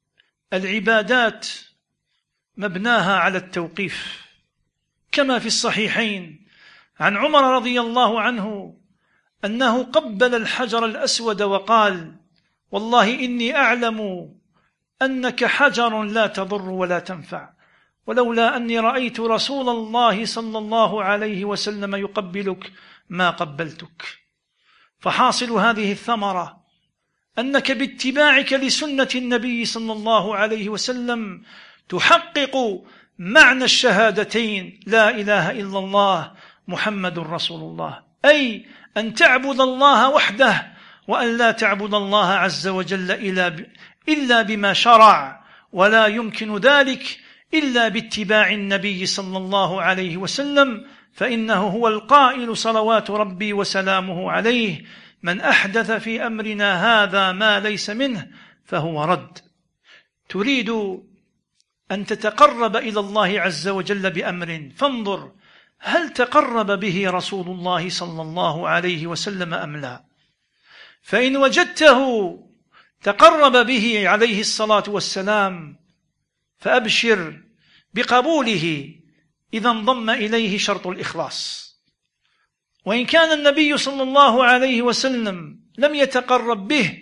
العبادات مبناها على التوقيف، كما في الصحيحين عن عمر رضي الله عنه أنه قبل الحجر الأسود وقال: والله إني أعلم أنك حجر لا تضر ولا تنفع، ولولا أني رأيت رسول الله صلى الله عليه وسلم يقبلك ما قبلتك. فحاصل هذه الثمرة أنك باتباعك لسنة النبي صلى الله عليه وسلم تحقق معنى الشهادتين: لا إله إلا الله محمد رسول الله، أي أن تعبد الله وحده، وأن لا تعبد الله عز وجل إلا بما شرع، ولا يمكن ذلك إلا باتباع النبي صلى الله عليه وسلم، فإنه هو القائل صلوات ربي وسلامه عليه: من أحدث في أمرنا هذا ما ليس منه فهو رد. تريد أن تتقرب إلى الله عز وجل بأمر، فانظر هل تقرب به رسول الله صلى الله عليه وسلم أم لا؟ فإن وجدته تقرب به عليه الصلاة والسلام فأبشر بقبوله إذا انضم إليه شرط الإخلاص. وإن كان النبي صلى الله عليه وسلم لم يتقرب به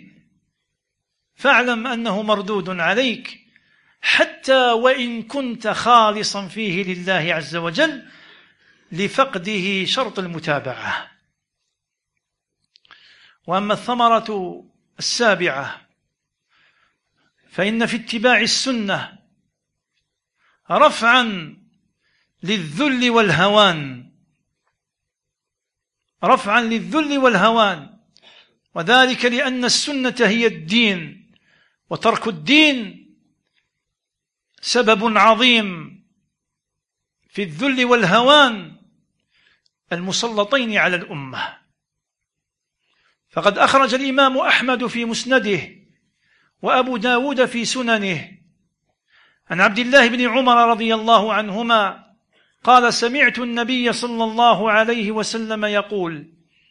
فاعلم أنه مردود عليك، حتى وإن كنت خالصا فيه لله عز وجل، لفقده شرط المتابعة. وأما الثمرة السابعة فإن في اتباع السنة رفعا للذل والهوان، رفعا للذل والهوان، وذلك لأن السنة هي الدين، وترك الدين سبب عظيم في الذل والهوان المسلطين على الأمة. فقد أخرج الإمام أحمد في مسنده وأبو داود في سننه عن عبد الله بن عمر رضي الله عنهما قال: سمعت النبي صلى الله عليه وسلم يقول: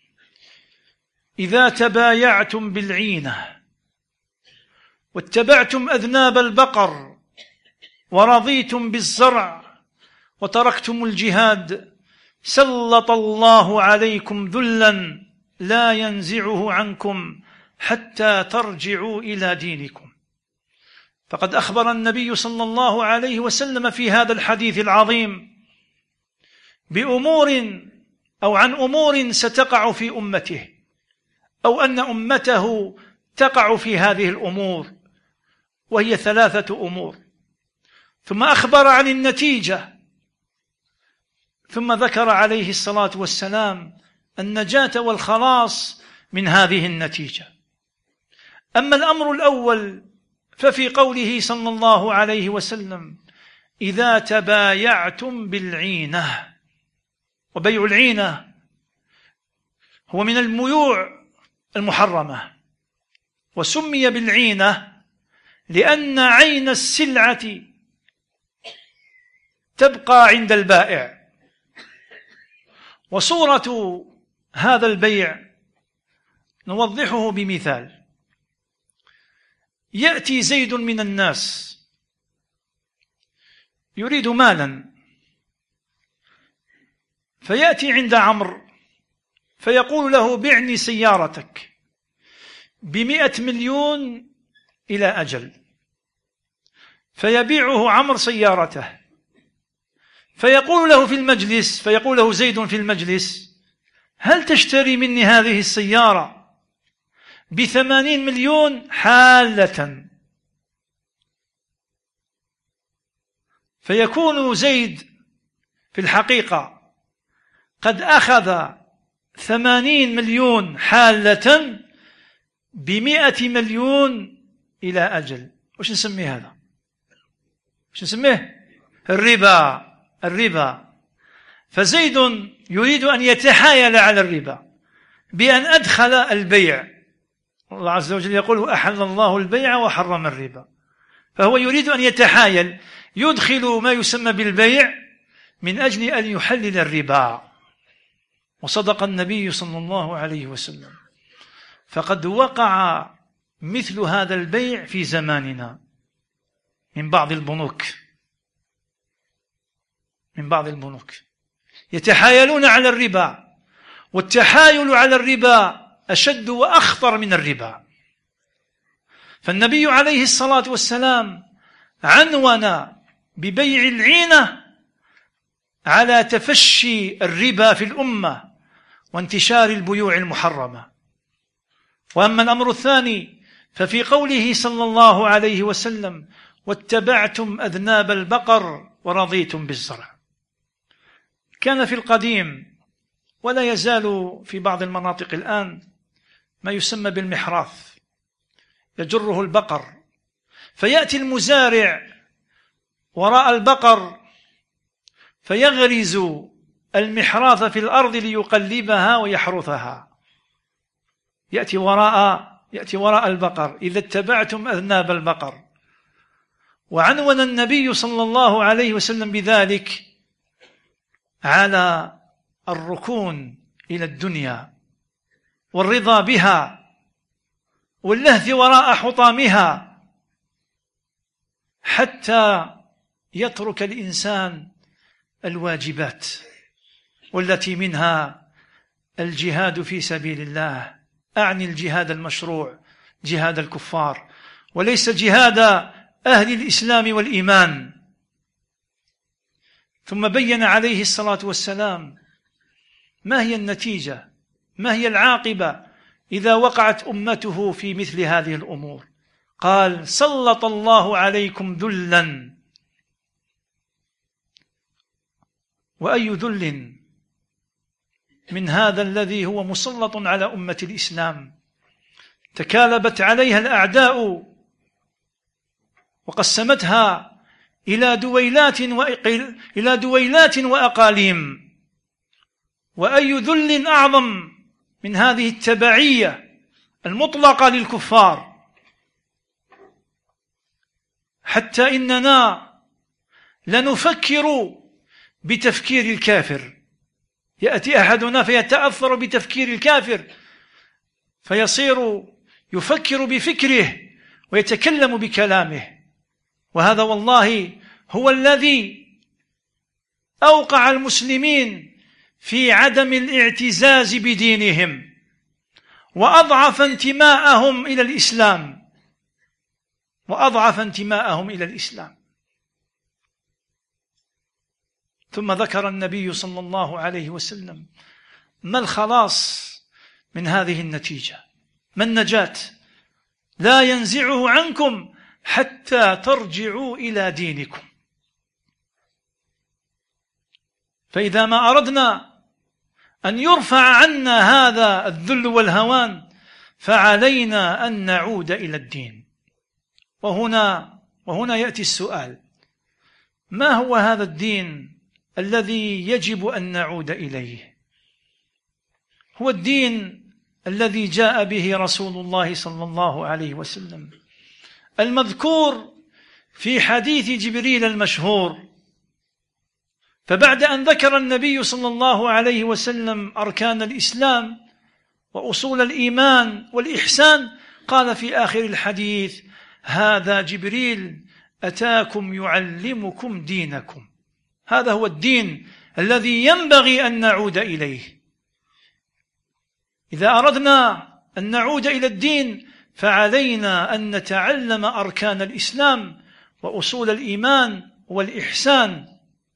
إذا تبايعتم بالعينة واتبعتم أذناب البقر ورضيتم بالزرع وتركتم الجهاد سلط الله عليكم ذلا لا ينزعه عنكم حتى ترجعوا إلى دينكم. فقد أخبر النبي صلى الله عليه وسلم في هذا الحديث العظيم بأمور أو عن أمور ستقع في أمته، أو أن أمته تقع في هذه الأمور، وهي ثلاثة أمور. ثم أخبر عن النتيجة، ثم ذكر عليه الصلاة والسلام النجاة والخلاص من هذه النتيجة. أما الأمر الأول ففي قوله صلى الله عليه وسلم: إذا تبايعتم بالعينة. وبيع العينة هو من البيوع المحرمة، وسمي بالعينة لأن عين السلعة تبقى عند البائع. وصورة هذا البيع نوضحه بمثال. يأتي زيد من الناس يريد مالا، فيأتي عند عمرو فيقول له بعني سيارتك بمئة مليون إلى أجل، فيبيعه عمرو سيارته، فيقول له في المجلس فيقول له زيد في المجلس هل تشتري مني هذه السيارة بثمانين مليون حالة؟ فيكون زيد في الحقيقة قد أخذ ثمانين مليون حالة بمئة مليون إلى أجل. وش نسميه هذا؟ وش نسميه؟ الربا. الربا. فزيد يريد أن يتحايل على الربا بأن أدخل البيع. الله عز وجل يقول أحل الله البيع وحرم الربا، فهو يريد أن يتحايل يدخل ما يسمى بالبيع من أجل أن يحلل الربا. وصدق النبي صلى الله عليه وسلم، فقد وقع مثل هذا البيع في زماننا من بعض البنوك من بعض البنوك يتحايلون على الربا، والتحايل على الربا أشد وأخطر من الربا. فالنبي عليه الصلاة والسلام عنون ببيع العينة على تفشي الربا في الأمة وانتشار البيوع المحرمة. وأما الأمر الثاني ففي قوله صلى الله عليه وسلم واتبعتم أذناب البقر ورضيتم بالزرع. كان في القديم ولا يزال في بعض المناطق الآن ما يسمى بالمحراث، يجره البقر، فيأتي المزارع وراء البقر فيغرز المحراث في الأرض ليقلبها ويحرثها، يأتي وراء يأتي وراء البقر إذا اتبعتم أذناب البقر. وعنون النبي صلى الله عليه وسلم بذلك على الركون إلى الدنيا والرضا بها واللهث وراء حطامها، حتى يترك الإنسان الواجبات، والتي منها الجهاد في سبيل الله. أعني الجهاد المشروع، جهاد الكفار، وليس جهاد أهل الإسلام والإيمان. ثم بين عليه الصلاة والسلام ما هي النتيجة، ما هي العاقبة إذا وقعت أمته في مثل هذه الأمور. قال سلط الله عليكم ذلا. وأي ذل من هذا الذي هو مسلط على أمة الإسلام، تكالبت عليها الأعداء وقسمتها إلى دويلات إلى دويلات وأقاليم. وأي ذل أعظم من هذه التبعية المطلقة للكفار، حتى إننا لنفكر بتفكير الكافر. يأتي أحدنا فيتأثر بتفكير الكافر فيصير يفكر بفكره ويتكلم بكلامه، وهذا والله هو الذي أوقع المسلمين في عدم الاعتزاز بدينهم وأضعف انتماءهم إلى الإسلام وأضعف انتماءهم إلى الإسلام. ثم ذكر النبي صلى الله عليه وسلم ما الخلاص من هذه النتيجة، ما النجاة. لا ينزعه عنكم حتى ترجعوا إلى دينكم. فإذا ما أردنا أن يرفع عنا هذا الذل والهوان فعلينا أن نعود إلى الدين. وهنا وهنا يأتي السؤال: ما هو هذا الدين الذي يجب أن نعود إليه؟ هو الدين الذي جاء به رسول الله صلى الله عليه وسلم المذكور في حديث جبريل المشهور. فبعد أن ذكر النبي صلى الله عليه وسلم أركان الإسلام وأصول الإيمان والإحسان، قال في آخر الحديث: هذا جبريل أتاكم يعلمكم دينكم. هذا هو الدين الذي ينبغي أن نعود إليه. إذا أردنا أن نعود إلى الدين فعلينا أن نتعلم أركان الإسلام وأصول الإيمان والإحسان.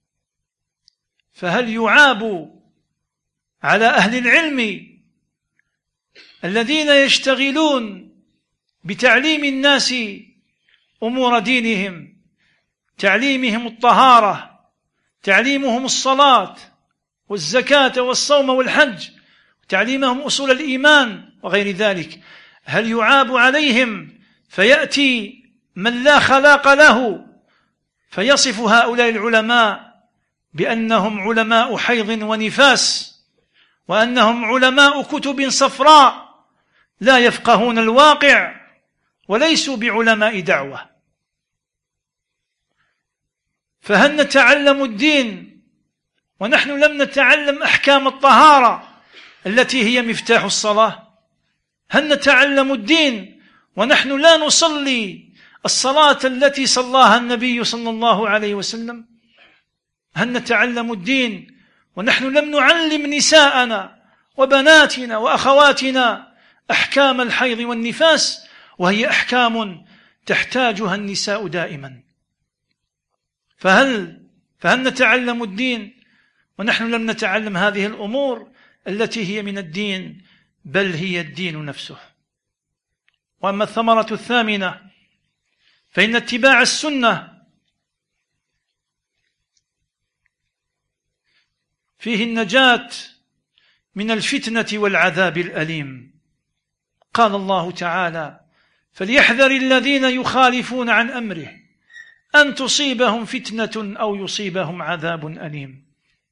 فهل يعاب على أهل العلم الذين يشتغلون بتعليم الناس أمور دينهم، تعليمهم الطهارة، تعليمهم الصلاة والزكاة والصوم والحج، تعليمهم أصول الإيمان وغير ذلك، هل يعاب عليهم فيأتي من لا خلاق له فيصف هؤلاء العلماء بأنهم علماء حيض ونفاس، وأنهم علماء كتب صفراء لا يفقهون الواقع وليسوا بعلماء دعوة؟ فهل نتعلم الدين ونحن لم نتعلم أحكام الطهارة التي هي مفتاح الصلاة؟ هل نتعلم الدين ونحن لا نصلي الصلاة التي صلاها النبي صلى الله عليه وسلم؟ هل نتعلم الدين ونحن لم نعلم نساءنا وبناتنا وأخواتنا أحكام الحيض والنفاس، وهي أحكام تحتاجها النساء دائما؟ فهل فهل نتعلم الدين ونحن لم نتعلم هذه الأمور التي هي من الدين، بل هي الدين نفسه؟ وأما الثمرة الثامنة فإن اتباع السنة فيه النجاة من الفتنة والعذاب الأليم. قال الله تعالى: فليحذر الذين يخالفون عن أمره أن تصيبهم فتنة أو يصيبهم عذاب أليم.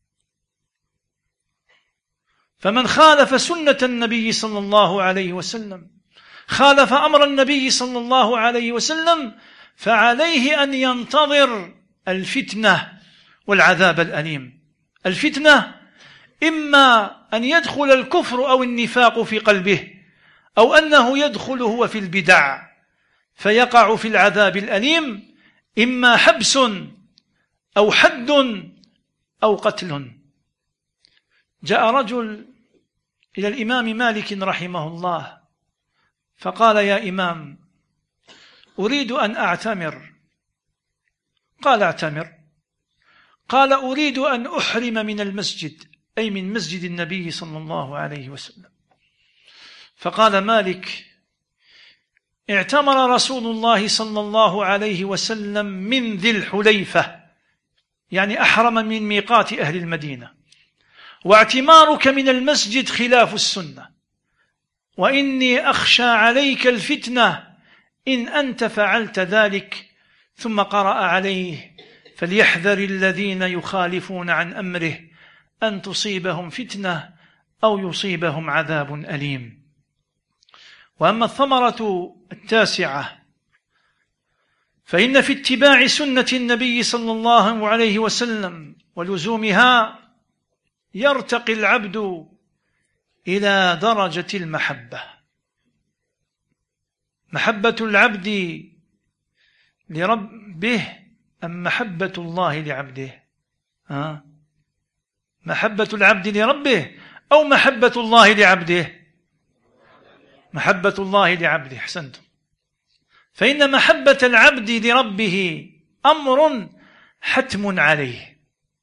فمن خالف سنة النبي صلى الله عليه وسلم، خالف أمر النبي صلى الله عليه وسلم، فعليه أن ينتظر الفتنة والعذاب الأليم. الفتنة إما أن يدخل الكفر أو النفاق في قلبه، أو أنه يدخل هو في البدع فيقع في العذاب الأليم، إما حبس أو حد أو قتل. جاء رجل إلى الإمام مالك رحمه الله فقال: يا إمام، أريد أن أعتمر. قال: اعتمر. قال: أريد أن أحرم من المسجد، أي من مسجد النبي صلى الله عليه وسلم. فقال مالك: اعتمر رسول الله صلى الله عليه وسلم من ذي الحليفة، يعني أحرم من ميقات أهل المدينة، واعتمارك من المسجد خلاف السنة، وإني أخشى عليك الفتنة إن أنت فعلت ذلك. ثم قرأ عليه: فليحذر الذين يخالفون عن أمره أن تصيبهم فتنة أو يصيبهم عذاب أليم. وأما الثمرة التاسعة فإن في اتباع سنة النبي صلى الله عليه وسلم ولزومها يرتقي العبد إلى درجة المحبة. محبة العبد لربه أم محبة الله لعبده؟ ها؟ محبة العبد لربه أو محبة الله لعبده؟ محبة الله لعبده. أحسنتم. فإن محبة العبد لربه أمر حتم عليه،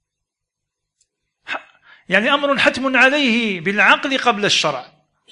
يعني أمر حتم عليه بالعقل قبل الشرع.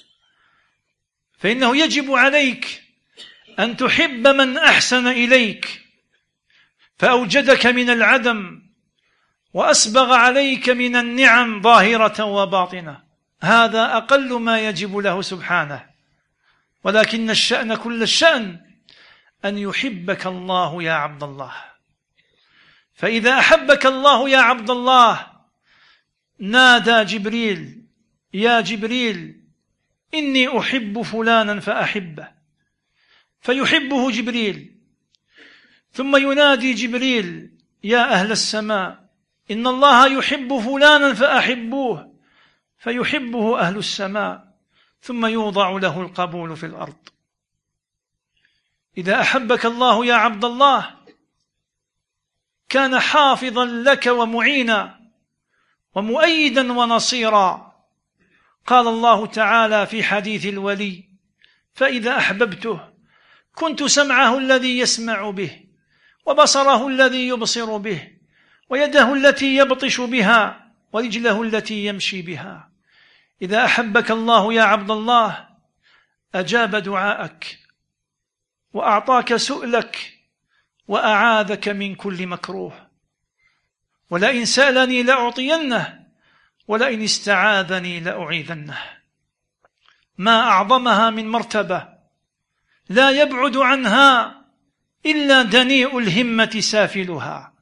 فإنه يجب عليك أن تحب من أحسن إليك فأوجدك من العدم وأسبغ عليك من النعم ظاهرة وباطنة، هذا أقل ما يجب له سبحانه. ولكن الشأن كل الشأن أن يحبك الله يا عبد الله. فإذا أحبك الله يا عبد الله نادى جبريل: يا جبريل إني أحب فلانا فأحبه، فيحبه جبريل. ثم ينادي جبريل: يا أهل السماء إن الله يحب فلانا فأحبوه، فيحبه أهل السماء. ثم يوضع له القبول في الأرض. إذا أحبك الله يا عبد الله كان حافظا لك ومعينا ومؤيدا ونصيرا. قال الله تعالى في حديث الولي: فإذا أحببته كنت سمعه الذي يسمع به، وبصره الذي يبصر به، ويده التي يبطش بها، ورجله التي يمشي بها. إذا أحبك الله يا عبد الله أجاب دعاءك، وأعطاك سؤلك، وأعاذك من كل مكروه. ولئن سألني لأعطينه، ولئن استعاذني لأعيذنه. ما أعظمها من مرتبة لا يبعد عنها إلا دنيء الهمة سافلها.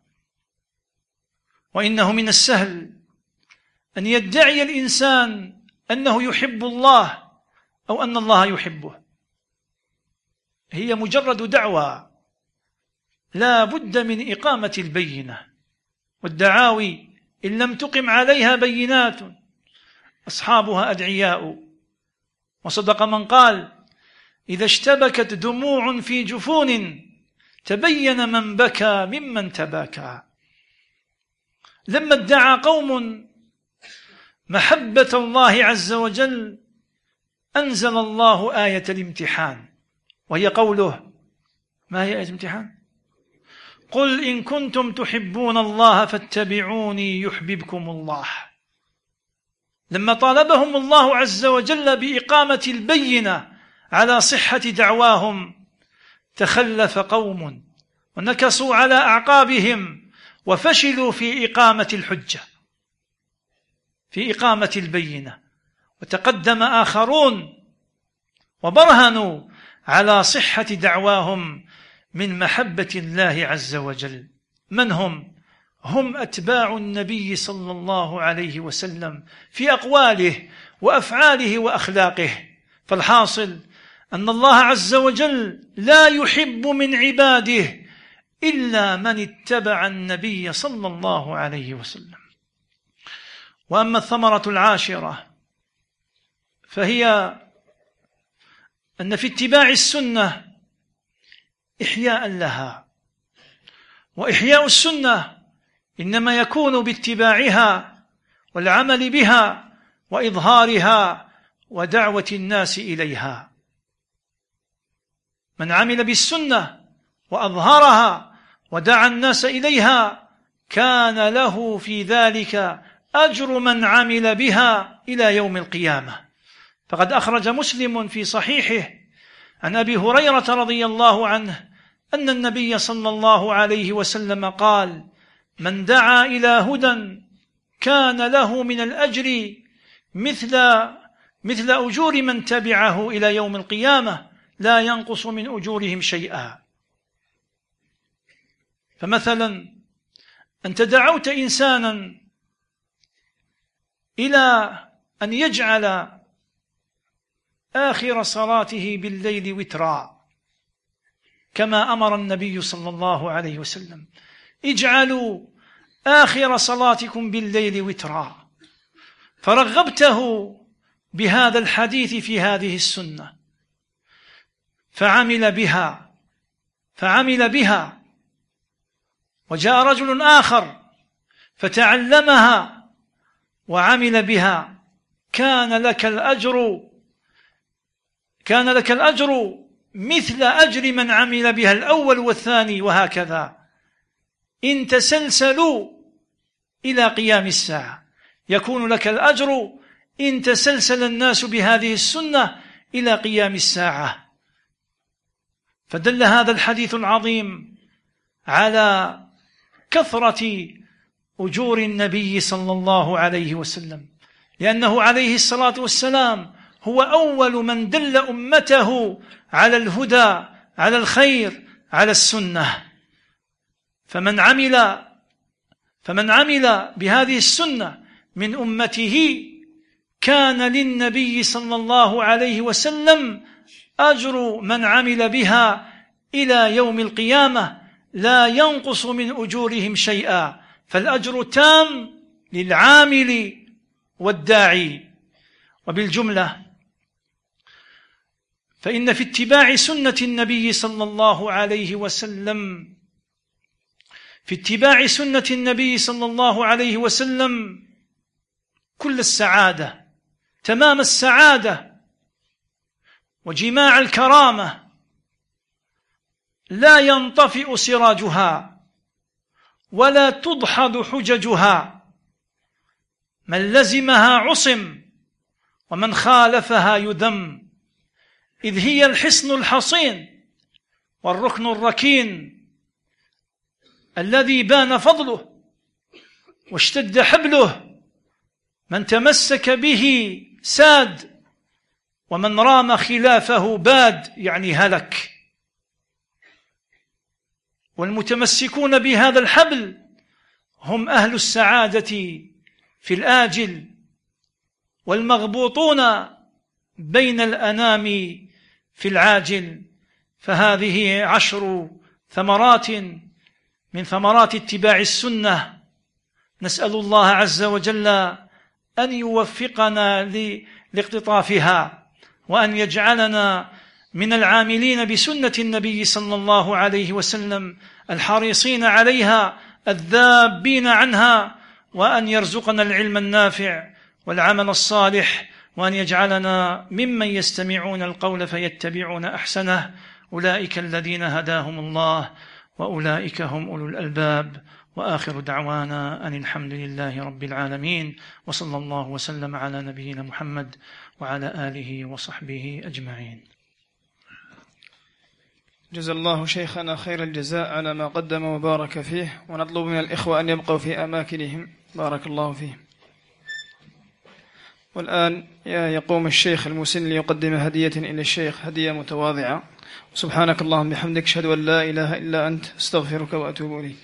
وإنه من السهل أن يدعي الإنسان أنه يحب الله أو أن الله يحبه. هي مجرد دعوى لا بد من إقامة البينة، والدعاوي إن لم تقم عليها بينات أصحابها أدعياء. وصدق من قال: إذا اشتبكت دموع في جفون تبين من بكى ممن تباكى. لما ادعى قوم محبة الله عز وجل أنزل الله آية الامتحان، وهي قوله: ما هي آية الامتحان؟ قل إن كنتم تحبون الله فاتبعوني يحببكم الله. لما طالبهم الله عز وجل بإقامة البينة على صحة دعواهم تخلف قوم ونكصوا على أعقابهم وفشلوا في إقامة الحجة، في إقامة البينة، وتقدم آخرون وبرهنوا على صحة دعواهم من محبة الله عز وجل. من هم؟ هم أتباع النبي صلى الله عليه وسلم في أقواله وأفعاله وأخلاقه. فالحاصل أن الله عز وجل لا يحب من عباده إلا من اتبع النبي صلى الله عليه وسلم. وأما الثمرة العاشرة فهي أن في اتباع السنة إحياء لها، وإحياء السنة إنما يكون باتباعها والعمل بها وإظهارها ودعوة الناس إليها. من عمل بالسنة وأظهرها ودعا الناس إليها كان له في ذلك أجر من عمل بها إلى يوم القيامة. فقد أخرج مسلم في صحيحه عن أبي هريرة رضي الله عنه أن النبي صلى الله عليه وسلم قال: من دعا إلى هدى كان له من الأجر مثل مثل أجور من تبعه إلى يوم القيامة لا ينقص من أجورهم شيئا. فمثلا أنت دعوت إنسانا إلى أن يجعل آخر صلاته بالليل وترا كما أمر النبي صلى الله عليه وسلم: اجعلوا آخر صلاتكم بالليل وترا. فرغبته بهذا الحديث في هذه السنة فعمل بها فعمل بها وجاء رجل آخر فتعلمها وعمل بها كان لك الأجر كان لك الأجر مثل أجر من عمل بها الأول والثاني، وهكذا إن تسلسلوا إلى قيام الساعة يكون لك الأجر إن تسلسل الناس بهذه السنة إلى قيام الساعة. فدل هذا الحديث العظيم على كثرة أجور النبي صلى الله عليه وسلم، لأنه عليه الصلاة والسلام هو أول من دل أمته على الهدى، على الخير، على السنة. فمن عمل فمن عمل بهذه السنة من أمته كان للنبي صلى الله عليه وسلم أجر من عمل بها إلى يوم القيامة لا ينقص من أجورهم شيئا، فالأجر تام للعامل والداعي. وبالجملة فإن في اتباع سنة النبي صلى الله عليه وسلم في اتباع سنة النبي صلى الله عليه وسلم كل السعادة، تمام السعادة وجماع الكرامة، لا ينطفئ سراجها ولا تدحض حججها، من لزمها عصم ومن خالفها يذم، إذ هي الحصن الحصين والركن الركين الذي بان فضله واشتد حبله، من تمسك به ساد ومن رام خلافه باد، يعني هلك. والمتمسكون بهذا الحبل هم أهل السعادة في الآجل، والمغبوطون بين الأنام في العاجل. فهذه عشر ثمرات من ثمرات اتباع السنة، نسأل الله عز وجل أن يوفقنا لاقتطافها، وأن يجعلنا من العاملين بسنة النبي صلى الله عليه وسلم الحريصين عليها الذابين عنها، وأن يرزقنا العلم النافع والعمل الصالح، وأن يجعلنا ممن يستمعون القول فيتبعون أحسنه. أولئك الذين هداهم الله وأولئك هم أولو الألباب. وآخر دعوانا أن الحمد لله رب العالمين، وصلى الله وسلم على نبينا محمد وعلى آله وصحبه أجمعين. جزا الله شيخنا خير الجزاء على ما قدم وبارك فيه، ونطلب من الإخوة أن يبقوا في أماكنهم بارك الله فيه. والآن يقوم الشيخ المسن ليقدم هدية إلى الشيخ، هدية متواضعة. سبحانك اللهم بحمدك، أشهد أن لا إله إلا أنت، استغفرك وأتوب إليك.